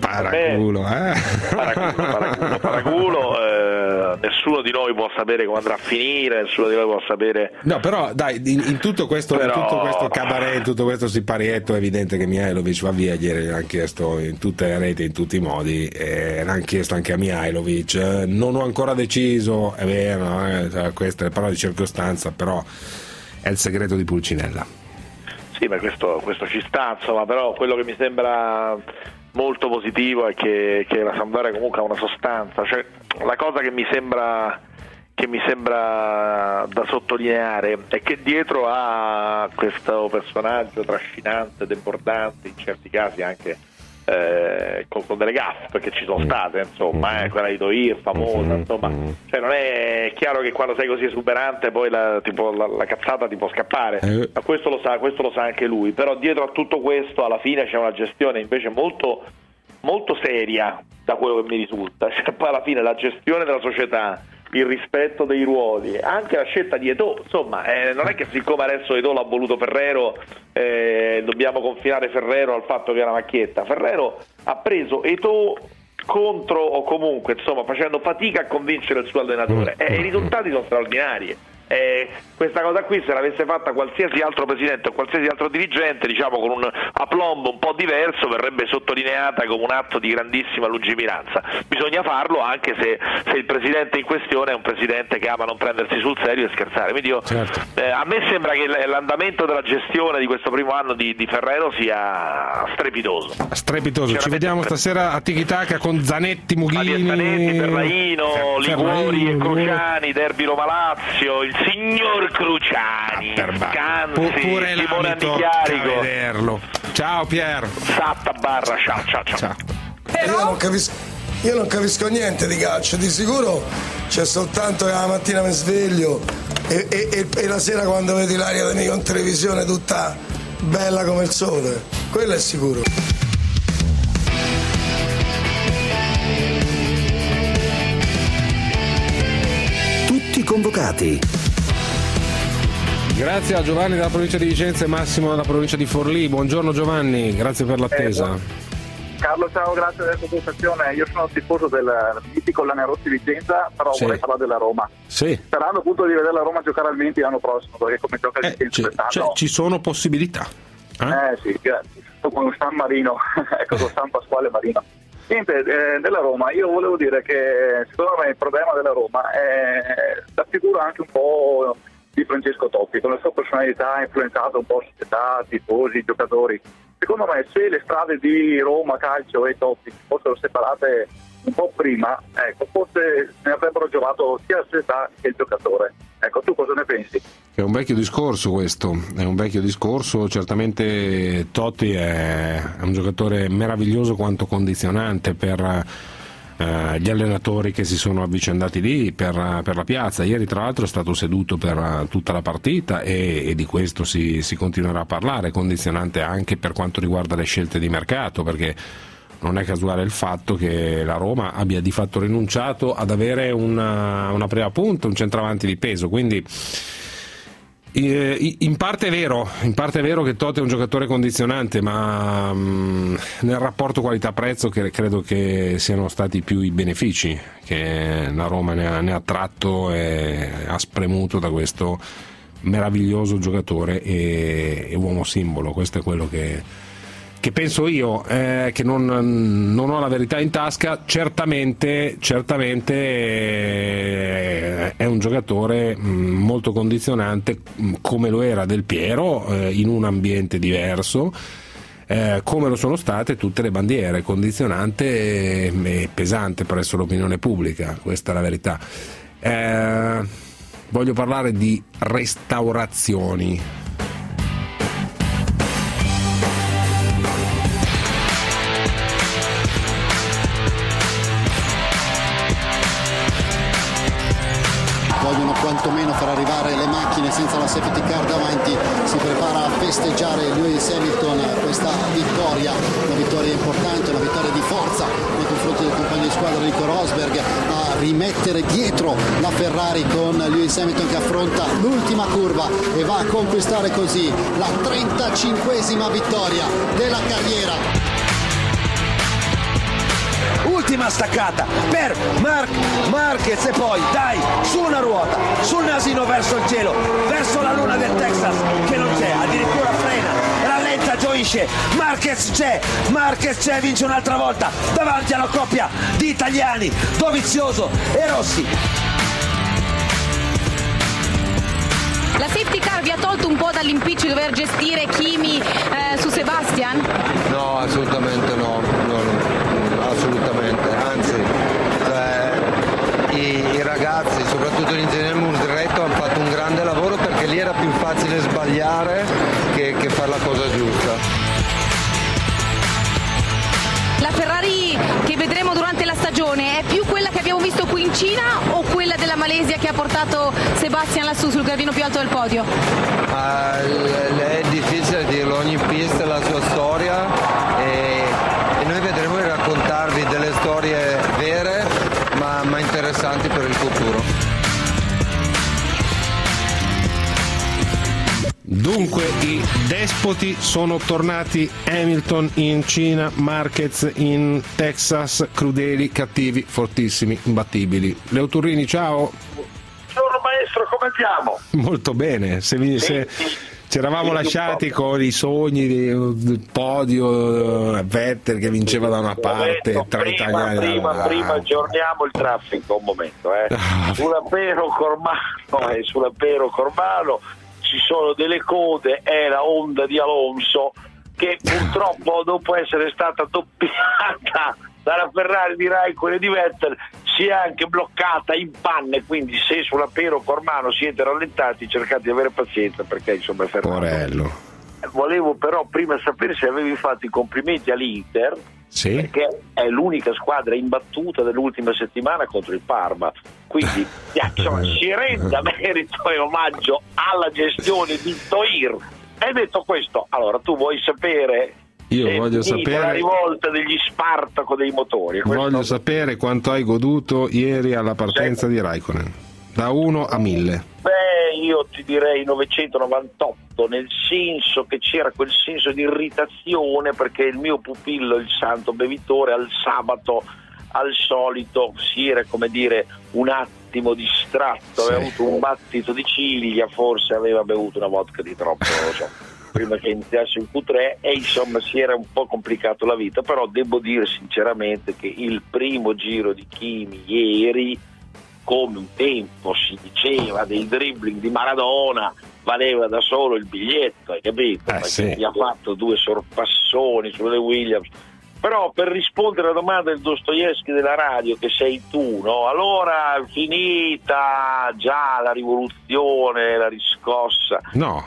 paraculo, nessuno di noi può sapere come andrà a finire, nessuno di noi può sapere. No, però dai, in tutto questo cabaret, in tutto questo siparietto è evidente che Mihajlovic va via. Ieri l'hanno chiesto in tutte le reti, in tutti i modi, l'hanno chiesto anche a Mihajlovic. Non ho ancora deciso, è vero, questa è parola di circostanza, però è il segreto di Pulcinella. Sì, ma questo ci sta, insomma, però quello che mi sembra molto positivo è che la Sampdoria comunque ha una sostanza, cioè la cosa che mi sembra da sottolineare è che dietro a questo personaggio trascinante, debordante, in certi casi anche con delle gaffe, perché ci sono state, insomma, quella di Toir famosa, insomma, cioè non è chiaro che quando sei così esuberante poi la cazzata ti può scappare, ma questo lo sa anche lui. Però dietro a tutto questo alla fine c'è una gestione invece molto, molto seria, da quello che mi risulta, cioè, poi alla fine la gestione della società, il rispetto dei ruoli, anche la scelta di Eto'o, insomma, non è che siccome adesso Eto'o l'ha voluto Ferrero dobbiamo confinare Ferrero al fatto che è una macchietta. Ferrero ha preso Eto'o contro, o comunque insomma facendo fatica a convincere il suo allenatore, e i risultati sono straordinari. Questa cosa qui, se l'avesse fatta qualsiasi altro presidente o qualsiasi altro dirigente, diciamo con un aplomb un po' diverso, verrebbe sottolineata come un atto di grandissima lungimiranza. Bisogna farlo anche se il presidente in questione è un presidente che ama non prendersi sul serio e scherzare. Quindi a me sembra che l'andamento della gestione di questo primo anno di Ferrero sia strepitoso. Ci vediamo stasera a Tiki-Taka con Zanetti, Mughini, Ferraino, Liguori e Cruciani, derby Roma-Lazio, il signor Cruciani, Scanzi, Simone Andichiarico. Ciao Pier. Satta Barra, ciao. Io non capisco niente di calcio, di sicuro c'è soltanto che la mattina mi sveglio e la sera quando vedo Ilaria D'Amico in televisione tutta bella come il sole, quello è sicuro. Tutti convocati. Grazie a Giovanni dalla provincia di Vicenza e Massimo dalla provincia di Forlì. Buongiorno Giovanni, grazie per l'attesa. Carlo, ciao, grazie della convocazione. Io sono tifoso del mitico Lanerossi Vicenza, però vorrei parlare della Roma. Sì. Sperando appunto di vedere la Roma giocare al 20 l'anno prossimo, perché come gioca il Vicenza quest'anno... ci sono possibilità. Sì, con San Marino, con San Pasquale Marino. Niente, della Roma, io volevo dire che secondo me il problema della Roma è la figura anche un po' di Francesco Totti, con la sua personalità ha influenzato un po' società, tifosi, giocatori. Secondo me se le strade di Roma, Calcio e Totti fossero separate un po' prima, forse ne avrebbero giovato sia la società che il giocatore. Tu cosa ne pensi? È un vecchio discorso questo, certamente Totti è un giocatore meraviglioso quanto condizionante per gli allenatori che si sono avvicendati lì, per la piazza. Ieri tra l'altro è stato seduto per tutta la partita e di questo si continuerà a parlare, condizionante anche per quanto riguarda le scelte di mercato, perché non è casuale il fatto che la Roma abbia di fatto rinunciato ad avere una prima punta, un centravanti di peso, quindi in parte è vero che Totti è un giocatore condizionante, ma nel rapporto qualità-prezzo credo che siano stati più i benefici che la Roma ne ha tratto e ha spremuto da questo meraviglioso giocatore e uomo simbolo. Questo è quello che penso io, che non ho la verità in tasca. Certamente è un giocatore molto condizionante, come lo era Del Piero, in un ambiente diverso, come lo sono state tutte le bandiere, condizionante e pesante presso l'opinione pubblica, questa è la verità. Voglio parlare di restaurazioni. Vogliono quantomeno far arrivare le macchine senza la safety car davanti, si prepara a festeggiare Lewis Hamilton questa vittoria, una vittoria importante, una vittoria di forza nei confronti del compagno di squadra Nico Rosberg, a rimettere dietro la Ferrari con Lewis Hamilton che affronta l'ultima curva e va a conquistare così la 35esima vittoria della carriera. Ultima staccata per Marquez e poi dai, su una ruota, sul nasino verso il cielo, verso la luna del Texas che non c'è, addirittura frena, rallenta, gioisce, Marquez c'è, vince un'altra volta davanti alla coppia di italiani Dovizioso e Rossi. La safety car vi ha tolto un po' dall'impiccio di dover gestire Kimi su Sebastian? No, assolutamente no, assolutamente, anzi i ragazzi, soprattutto l'ingegnere Muldretto, hanno fatto un grande lavoro perché lì era più facile sbagliare che fare la cosa giusta. La Ferrari che vedremo durante la stagione è più quella che abbiamo visto qui in Cina o quella della Malesia che ha portato Sebastian lassù sul gradino più alto del podio? È difficile dirlo, ogni pista ha la sua storia e noi vedremo di raccontarvi delle storie vere ma interessanti per il futuro. Dunque i despoti sono tornati, Hamilton in Cina, Marquez in Texas, crudeli, cattivi, fortissimi, imbattibili. Leo Turrini, ciao. Buongiorno maestro, come andiamo? Molto bene, se ci eravamo lasciati con i sogni del podio, Vettel che vinceva da una parte, tre italiani dall'altra. Prima aggiorniamo il traffico un momento. Sull'Ampero Cormano ci sono delle code, è la Honda di Alonso che purtroppo dopo essere stata doppiata dalla Ferrari di Raikkonen e di Vettel si è anche bloccata in panne, quindi se sull'Ampero Cormano siete rallentati cercate di avere pazienza perché insomma è Ferrari. Porello. Volevo però prima sapere se avevi fatto i complimenti all'Inter, sì, perché è l'unica squadra imbattuta dell'ultima settimana contro il Parma, quindi insomma, si renda merito e omaggio alla gestione di Toir. E detto questo, allora tu vuoi sapere voglio sapere la rivolta degli Spartaco dei motori. Voglio sapere quanto hai goduto ieri alla partenza di Raikkonen, da 1 a 1000. Io ti direi 998, nel senso che c'era quel senso di irritazione perché il mio pupillo, il santo bevitore, al sabato al solito si era, come dire, un attimo distratto, aveva avuto un battito di ciglia, forse aveva bevuto una vodka di troppo, non lo so, prima che iniziasse il Q3 e insomma si era un po' complicato la vita, però devo dire sinceramente che il primo giro di Kimi ieri, come un tempo si diceva del dribbling di Maradona, valeva da solo il biglietto, hai capito? Perché gli ha fatto 2 sorpassoni sulle Williams. Però per rispondere alla domanda del Dostoevskij della radio che sei tu, no? Allora finita già la rivoluzione, la riscossa. No.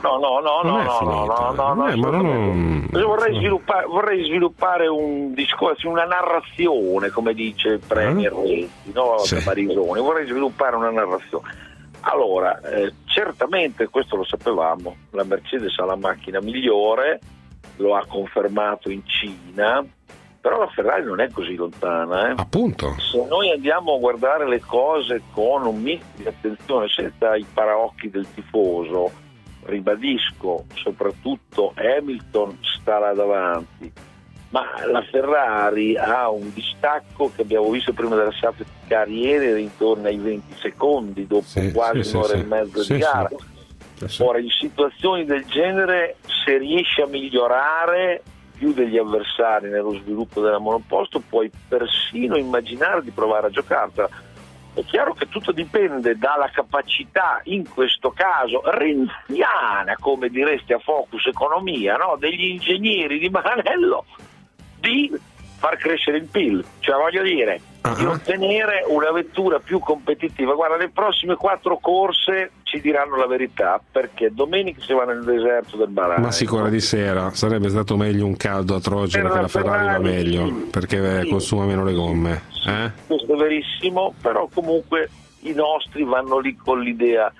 Vorrei sviluppare un discorso, una narrazione, come dice il Premier Renzi, no? Marisoni. Vorrei sviluppare una narrazione. Allora, certamente questo lo sapevamo, la Mercedes ha la macchina migliore, lo ha confermato in Cina. Però la Ferrari non è così lontana. Appunto. Se noi andiamo a guardare le cose con un mix di attenzione, senza i paraocchi del tifoso, ribadisco, soprattutto Hamilton sta là davanti, ma la Ferrari ha un distacco che abbiamo visto prima della safety car ieri, era intorno ai 20 secondi dopo quasi un'ora e mezza di gara. Ora, in situazioni del genere, se riesci a migliorare più degli avversari nello sviluppo della monoposto, puoi persino immaginare di provare a giocarla. È chiaro che tutto dipende dalla capacità, in questo caso renziana, come diresti a Focus Economia, no? Degli ingegneri di Maranello di far crescere il PIL, cioè voglio dire di ottenere una vettura più competitiva. Guarda, le prossime 4 corse ci diranno la verità, perché domenica si va nel deserto del Bahrain. Ma sicura di sera, sarebbe stato meglio un caldo atroce perché la Ferrari va meglio, perché consuma meno le gomme. Questo è verissimo, però comunque i nostri vanno lì con l'idea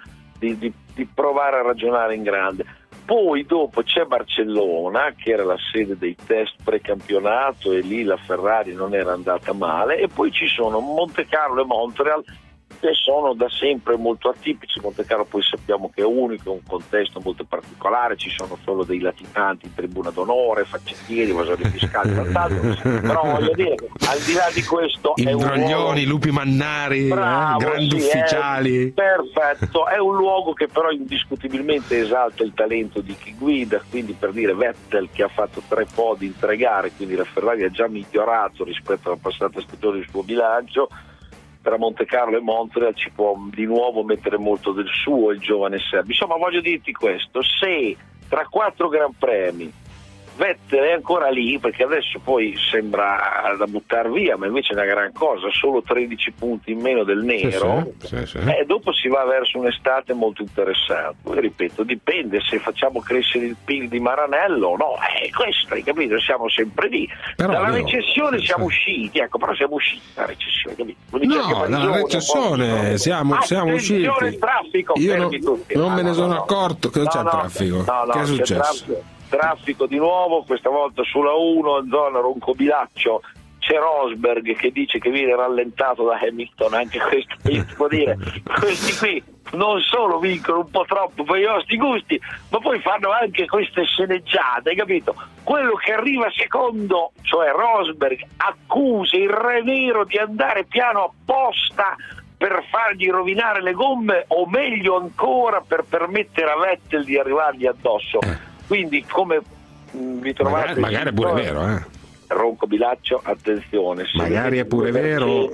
di provare a ragionare in grande. Poi dopo c'è Barcellona, che era la sede dei test precampionato, e lì la Ferrari non era andata male, e poi ci sono Montecarlo e Montreal, che sono da sempre molto atipici. Montecarlo poi sappiamo che è unico, è un contesto molto particolare, ci sono solo dei latitanti in tribuna d'onore, faccettieri, evasori fiscali, però voglio dire, al di là di questo imbroglioni, lupi mannari, grandi ufficiali, perfetto, è un luogo che però indiscutibilmente esalta il talento di chi guida, quindi per dire Vettel, che ha fatto 3 podi in 3 gare, quindi la Ferrari ha già migliorato rispetto alla passata stagione il suo bilancio. Per Montecarlo e Montreal ci può di nuovo mettere molto del suo il giovane Seb. Insomma, voglio dirti questo: se tra 4 Gran Premi Vettel è ancora lì, perché adesso poi sembra da buttar via, ma invece è una gran cosa, solo 13 punti in meno del nero, sì. Dopo si va verso un'estate molto interessante. Poi, ripeto, dipende se facciamo crescere il PIL di Maranello o no, questo, hai capito? Siamo sempre lì. Però dalla recessione siamo usciti, ecco, però siamo usciti dalla recessione, capito? No, dalla recessione siamo usciti. Il traffico, io non me ne sono accorto. Cosa c'è il traffico? Che è successo? Traffico di nuovo, questa volta sulla 1 in zona Roncobilaccio. C'è Rosberg che dice che viene rallentato da Hamilton, anche questo io devo dire, questi qui non solo vincono un po' troppo per i nostri gusti, ma poi fanno anche queste sceneggiate, hai capito? Quello che arriva secondo, cioè Rosberg, accusa il Re Nero di andare piano apposta per fargli rovinare le gomme, o meglio ancora per permettere a Vettel di arrivargli addosso. Quindi come vi trovate, magari è pure vero, Roncobilaccio, attenzione, magari è pure vero,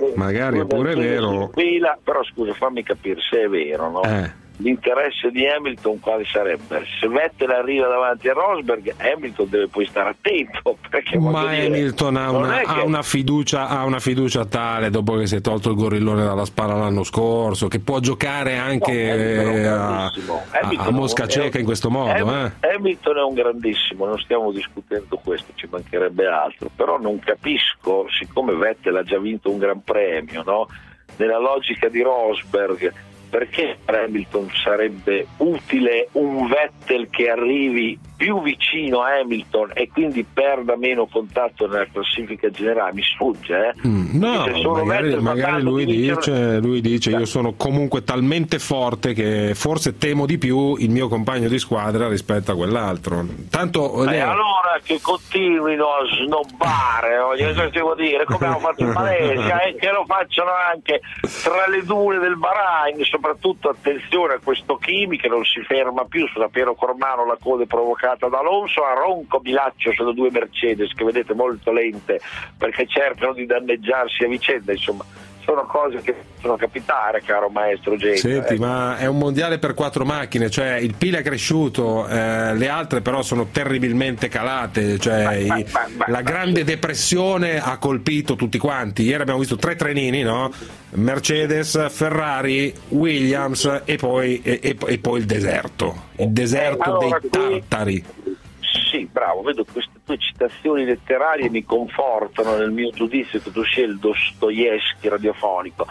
però scusa, fammi capire se è vero, no? L'interesse di Hamilton quale sarebbe? Se Vettel arriva davanti a Rosberg, Hamilton deve poi stare attento, perché Hamilton ha una fiducia tale, dopo che si è tolto il gorillone dalla spalla l'anno scorso, che può giocare anche a mosca cieca in questo modo. Hamilton è un grandissimo, non stiamo discutendo questo, ci mancherebbe altro, però non capisco, siccome Vettel ha già vinto un Gran Premio, no? Nella logica di Rosberg, perché per Hamilton sarebbe utile un Vettel che arrivi più vicino a Hamilton e quindi perda meno contatto nella classifica generale? Mi sfugge, No, magari lui dice io sono comunque talmente forte che forse temo di più il mio compagno di squadra rispetto a quell'altro. Tanto allora che continuino a snobbare, devo dire, come hanno fatto in Malesia, e che lo facciano anche tra le dune del Bahrain. Soprattutto attenzione a questo Kimi che non si ferma più sulla Piero Cormano, la coda provocata da Alonso. A Roncobilaccio sono 2 Mercedes che vedete molto lente perché cercano di danneggiarsi a vicenda, insomma sono cose che possono capitare, caro maestro Genta. Senti, ma è un mondiale per 4 macchine, cioè il PIL è cresciuto, le altre però sono terribilmente calate, cioè la grande depressione ha colpito tutti quanti. Ieri abbiamo visto 3 trenini, no? Mercedes, Ferrari, Williams e poi il deserto dei tartari. Sì, bravo, vedo queste tue citazioni letterarie mi confortano nel mio giudizio che tu sia il Dostoevskij radiofonico.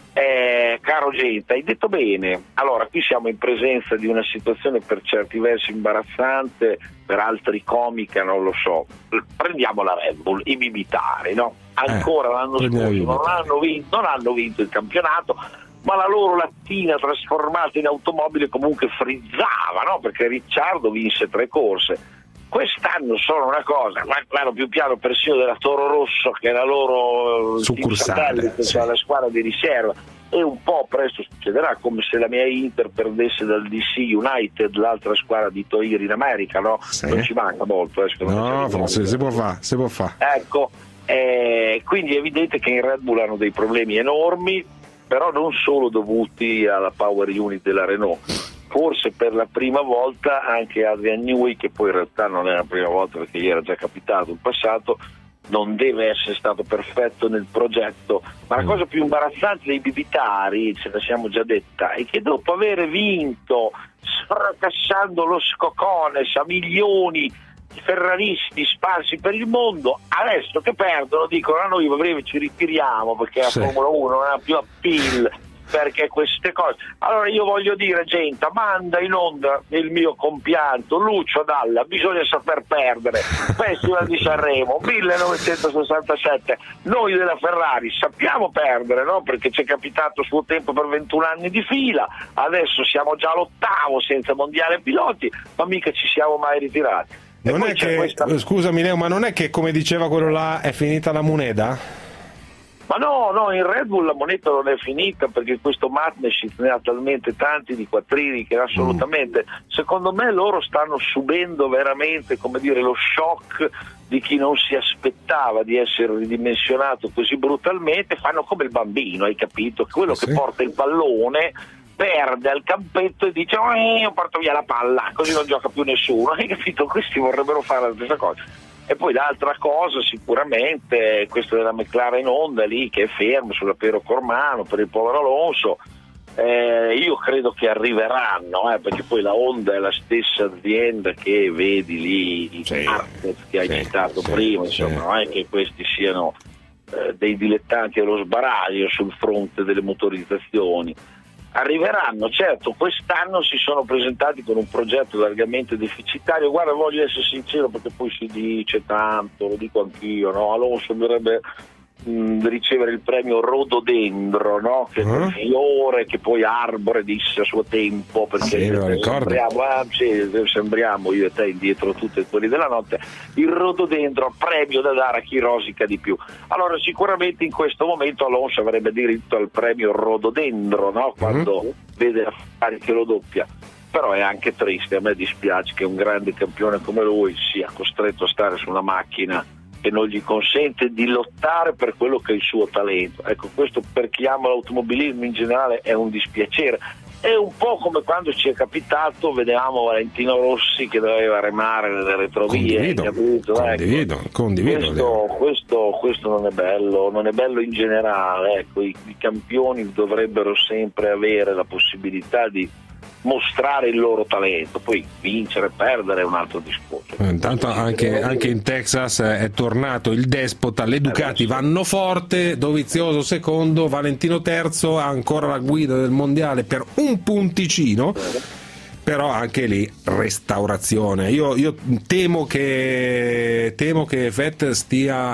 Caro Genta, hai detto bene. Allora, qui siamo in presenza di una situazione per certi versi imbarazzante, per altri comica, non lo so. Prendiamo la Red Bull, i bibitari, no? Ancora l'anno scorso non hanno vinto il campionato, ma la loro lattina trasformata in automobile comunque frizzava, no? Perché Ricciardo vinse 3 corse. Quest'anno sono una cosa, vanno più piano persino della Toro Rosso, che è la loro succursale, la squadra di riserva, e un po' presto succederà come se la mia Inter perdesse dal DC United, l'altra squadra di Toir in America, no? Non ci manca molto, si può fare. Ecco, quindi è evidente che in Red Bull hanno dei problemi enormi, però non solo dovuti alla power unit della Renault. Forse per la prima volta anche Adrian Newey, che poi in realtà non è la prima volta perché gli era già capitato in passato, non deve essere stato perfetto nel progetto, ma la cosa più imbarazzante dei bibitari, ce la siamo già detta, è che dopo aver vinto sfracassando lo Scocones a milioni di ferraristi sparsi per il mondo, adesso che perdono dicono a noi a breve ci ritiriamo perché la Formula 1 non ha più appeal. perché queste cose. Allora io voglio dire, gente, manda in onda il mio compianto Lucio Dalla, bisogna saper perdere. Festival di Sanremo 1967, noi della Ferrari sappiamo perdere, no? Perché ci è capitato a suo tempo per 21 anni di fila, adesso siamo già all'8° senza mondiale piloti, ma mica ci siamo mai ritirati. Non è che, scusami Leo, ma non è che, come diceva quello là, è finita la moneta? Ma no, in Red Bull la moneta non è finita, perché questo Mateschitz ne ha talmente tanti di quattrini che assolutamente, secondo me loro stanno subendo veramente, come dire, lo shock di chi non si aspettava di essere ridimensionato così brutalmente. Fanno come il bambino, hai capito? Quello che porta il pallone perde al campetto e dice io porto via la palla, così non gioca più nessuno, hai capito? Questi vorrebbero fare la stessa cosa. E poi l'altra cosa sicuramente questo della McLaren Honda lì che è fermo sulla Piero Cormano per il povero Alonso, io credo che arriveranno, perché poi la Honda è la stessa azienda che vedi lì i Marquez che hai citato prima, insomma, non è che questi siano dei dilettanti allo sbaraglio sul fronte delle motorizzazioni. Arriveranno, certo, quest'anno si sono presentati con un progetto largamente deficitario. Guarda, voglio essere sincero perché poi si dice tanto, lo dico anch'io, no? Alonso dovrebbe ricevere il premio Rododendro, no? Che è un fiore che poi Arbore disse a suo tempo, perché sembriamo io e te indietro tutti quelli della notte, il Rododendro, premio da dare a chi rosica di più. Allora sicuramente in questo momento Alonso avrebbe diritto al premio Rododendro, no? Quando vede la Ferrari che lo doppia. Però è anche triste, a me dispiace che un grande campione come lui sia costretto a stare su una macchina che non gli consente di lottare per quello che è il suo talento. Ecco, questo per chi ama l'automobilismo in generale è un dispiacere. È un po' come quando ci è capitato, vedevamo Valentino Rossi che doveva remare nelle retrovie. Condivido. Questo non è bello in generale. Ecco, i campioni dovrebbero sempre avere la possibilità di mostrare il loro talento, poi vincere e perdere è un altro discorso. Intanto anche in Texas è tornato il despota, le Ducati vanno forte, Dovizioso secondo, Valentino terzo, ha ancora la guida del mondiale per un punticino, però anche lì restaurazione. Io temo che Vettel stia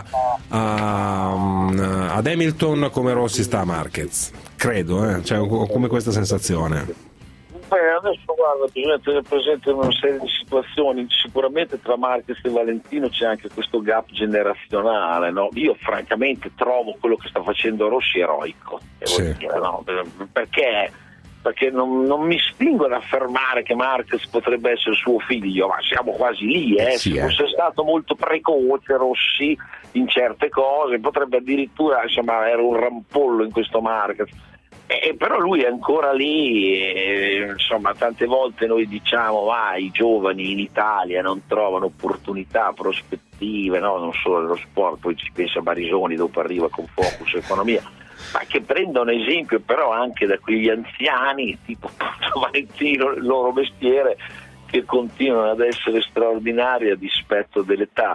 ad Hamilton come Rossi sta a Marquez, credo, cioè, ho come questa sensazione. Adesso guarda, bisogna tenere presente una serie di situazioni. Sicuramente tra Marquez e Valentino c'è anche questo gap generazionale, no? Io francamente trovo quello che sta facendo Rossi eroico, no? Perché non mi spingo ad affermare che Marquez potrebbe essere suo figlio, ma siamo quasi lì, se fosse stato molto precoce Rossi in certe cose potrebbe addirittura, insomma, era un rampollo in questo Marquez. Però lui è ancora lì, insomma, tante volte noi diciamo i giovani in Italia non trovano opportunità, prospettive, no? Non solo nello sport, poi ci pensa Barisoni, dopo arriva con Focus Economia, ma che prendono esempio però anche da quegli anziani tipo Valentino, il loro mestiere, che continuano ad essere straordinari a dispetto dell'età.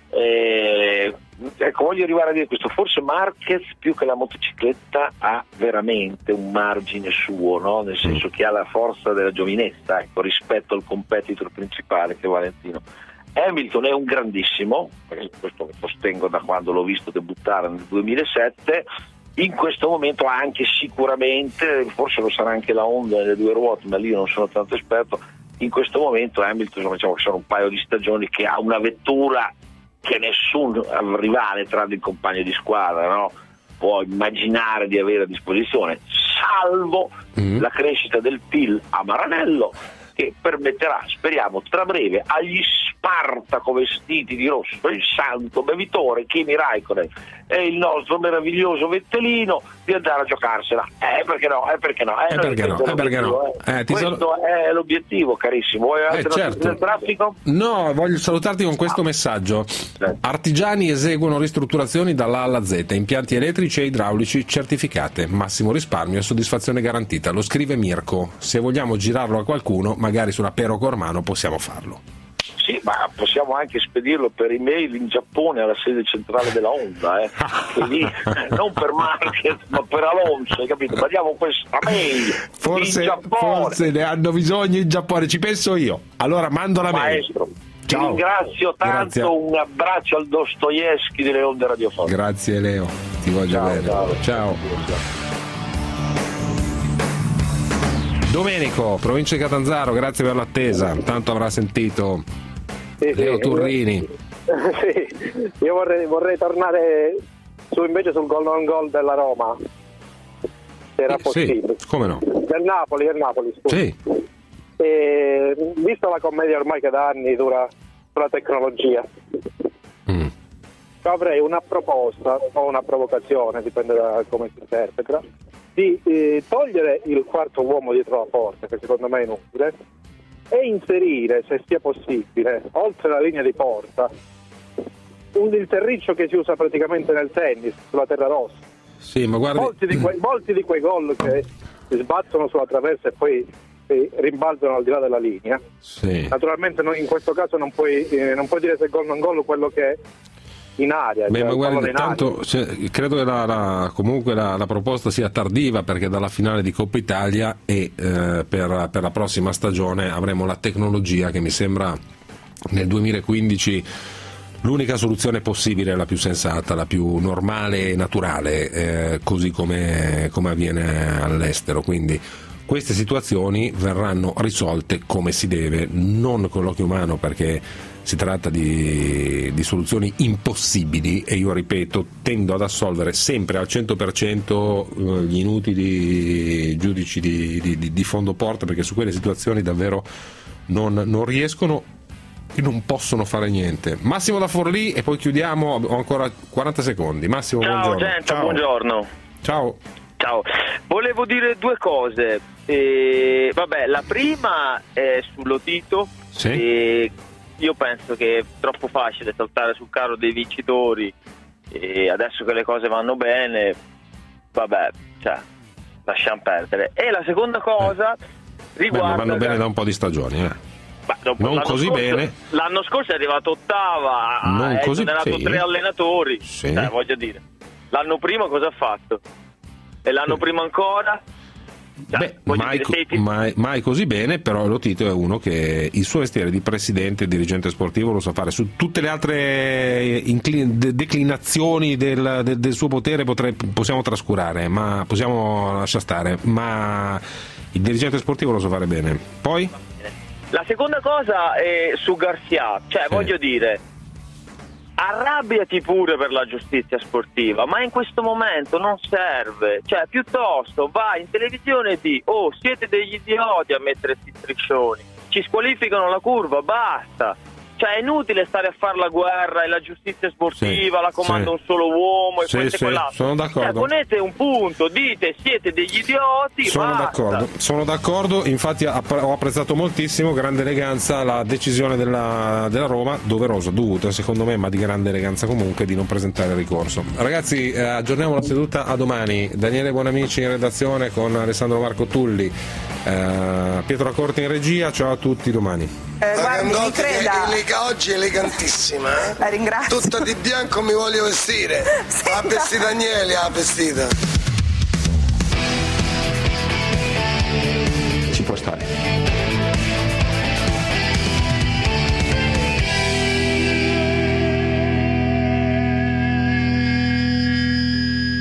Ecco, voglio arrivare a dire questo, forse Marquez più che la motocicletta ha veramente un margine suo, no? Nel senso che ha la forza della giovinezza, ecco, rispetto al competitor principale che è Valentino. Hamilton è un grandissimo, questo lo sostengo da quando l'ho visto debuttare nel 2007, in questo momento ha anche sicuramente, forse lo sarà anche la Honda nelle due ruote, ma lì non sono tanto esperto, in questo momento Hamilton, diciamo che sono un paio di stagioni che ha una vettura che nessun rivale tranne il compagno di squadra, no? Può immaginare di avere a disposizione, salvo la crescita del PIL a Maranello, che permetterà, speriamo, tra breve agli Spartaco vestiti di rosso, il santo bevitore Kimi Raikkonen e il nostro meraviglioso Vettelino, di andare a giocarsela. Perché no? Questo è l'obiettivo, carissimo. Vuoi certo. Del traffico? No, voglio salutarti con questo messaggio. Artigiani eseguono ristrutturazioni dalla A alla Z, impianti elettrici e idraulici certificate, massimo risparmio e soddisfazione garantita. Lo scrive Mirko. Se vogliamo girarlo a qualcuno, magari sulla Pero Cormano possiamo farlo. Sì, ma possiamo anche spedirlo per email in Giappone alla sede centrale della Honda, che lì non per Marquez ma per Alonso, hai capito? Mandiamo questa mail in Giappone. Forse ne hanno bisogno in Giappone, ci penso io. Allora mando la mail. Maestro, ti Ciao. ringrazio tanto, Grazie. un abbraccio al Dostoevskij delle onde radiofoniche. Grazie Leo, ti voglio bene. Ciao. Domenico, provincia di Catanzaro, grazie per l'attesa, tanto avrà sentito Leo Turrini. Sì, io vorrei tornare invece sul gol non gol della Roma, se era possibile. Sì, come no? Del Napoli, scusa. Sì. Visto la commedia ormai che da anni dura sulla tecnologia, avrei una proposta o una provocazione, dipende da come si interpreta, di togliere il quarto uomo dietro la porta, che secondo me è inutile, e inserire, se sia possibile, oltre la linea di porta, il terriccio che si usa praticamente nel tennis, sulla terra rossa. Sì, ma guardi... Molti di quei gol che si sbattono sulla traversa e poi rimbalzano al di là della linea. Sì. Naturalmente in questo caso non puoi dire se gol non gol quello che è in aria. Beh, cioè ma guardi, in tanto, credo che comunque la proposta sia tardiva, perché dalla finale di Coppa Italia e per la prossima stagione avremo la tecnologia che mi sembra nel 2015 l'unica soluzione possibile, la più sensata, la più normale e naturale, così come avviene all'estero. Quindi queste situazioni verranno risolte come si deve, non con l'occhio umano, perché si tratta di soluzioni impossibili, e io ripeto, tendo ad assolvere sempre al 100% gli inutili giudici di fondo porta, perché su quelle situazioni davvero non riescono e non possono fare niente. Massimo da Forlì, e poi chiudiamo, ho ancora 40 secondi. Massimo, ciao buongiorno. gente, Ciao. buongiorno. Ciao. Volevo dire due cose. Vabbè, la prima è sull'Otito. Sì. Io penso che è troppo facile saltare sul carro dei vincitori, e adesso che le cose vanno bene, vabbè, lasciamo perdere. E la seconda cosa riguarda... Vanno bene da un po' di stagioni, non così scorso, bene. L'anno scorso è arrivato ottava, ha esonerato 3 allenatori, voglio dire. L'anno prima cosa ha fatto? E l'anno prima ancora? Mai così bene, però Lotito è uno che il suo mestiere di presidente e dirigente sportivo lo sa fare. Su tutte le altre declinazioni del suo potere possiamo trascurare, ma possiamo lasciar stare, ma il dirigente sportivo lo sa fare bene. Poi? La seconda cosa è su Garcia, voglio dire, arrabbiati pure per la giustizia sportiva, ma in questo momento non serve, piuttosto vai in televisione e di siete degli idioti a mettere questi striscioni, ci squalificano la curva, basta. È inutile stare a fare la guerra, e la giustizia sportiva la comanda un solo uomo e questo e quell'altro. Sono d'accordo. Ponete un punto, dite siete degli idioti, Sono d'accordo, infatti ho apprezzato moltissimo, grande eleganza, la decisione della Roma, dovuta secondo me, ma di grande eleganza comunque, di non presentare ricorso. Ragazzi, aggiorniamo la seduta a domani. Daniele Buonamici in redazione con Alessandro Marco Tulli, Pietro Accorti in regia. Ciao a tutti, domani. Guardi, mi creda. Oggi è elegantissima, La ringrazio. Tutta di bianco mi voglio vestire. Ha vestito Daniele, ha vestita. Ci può stare.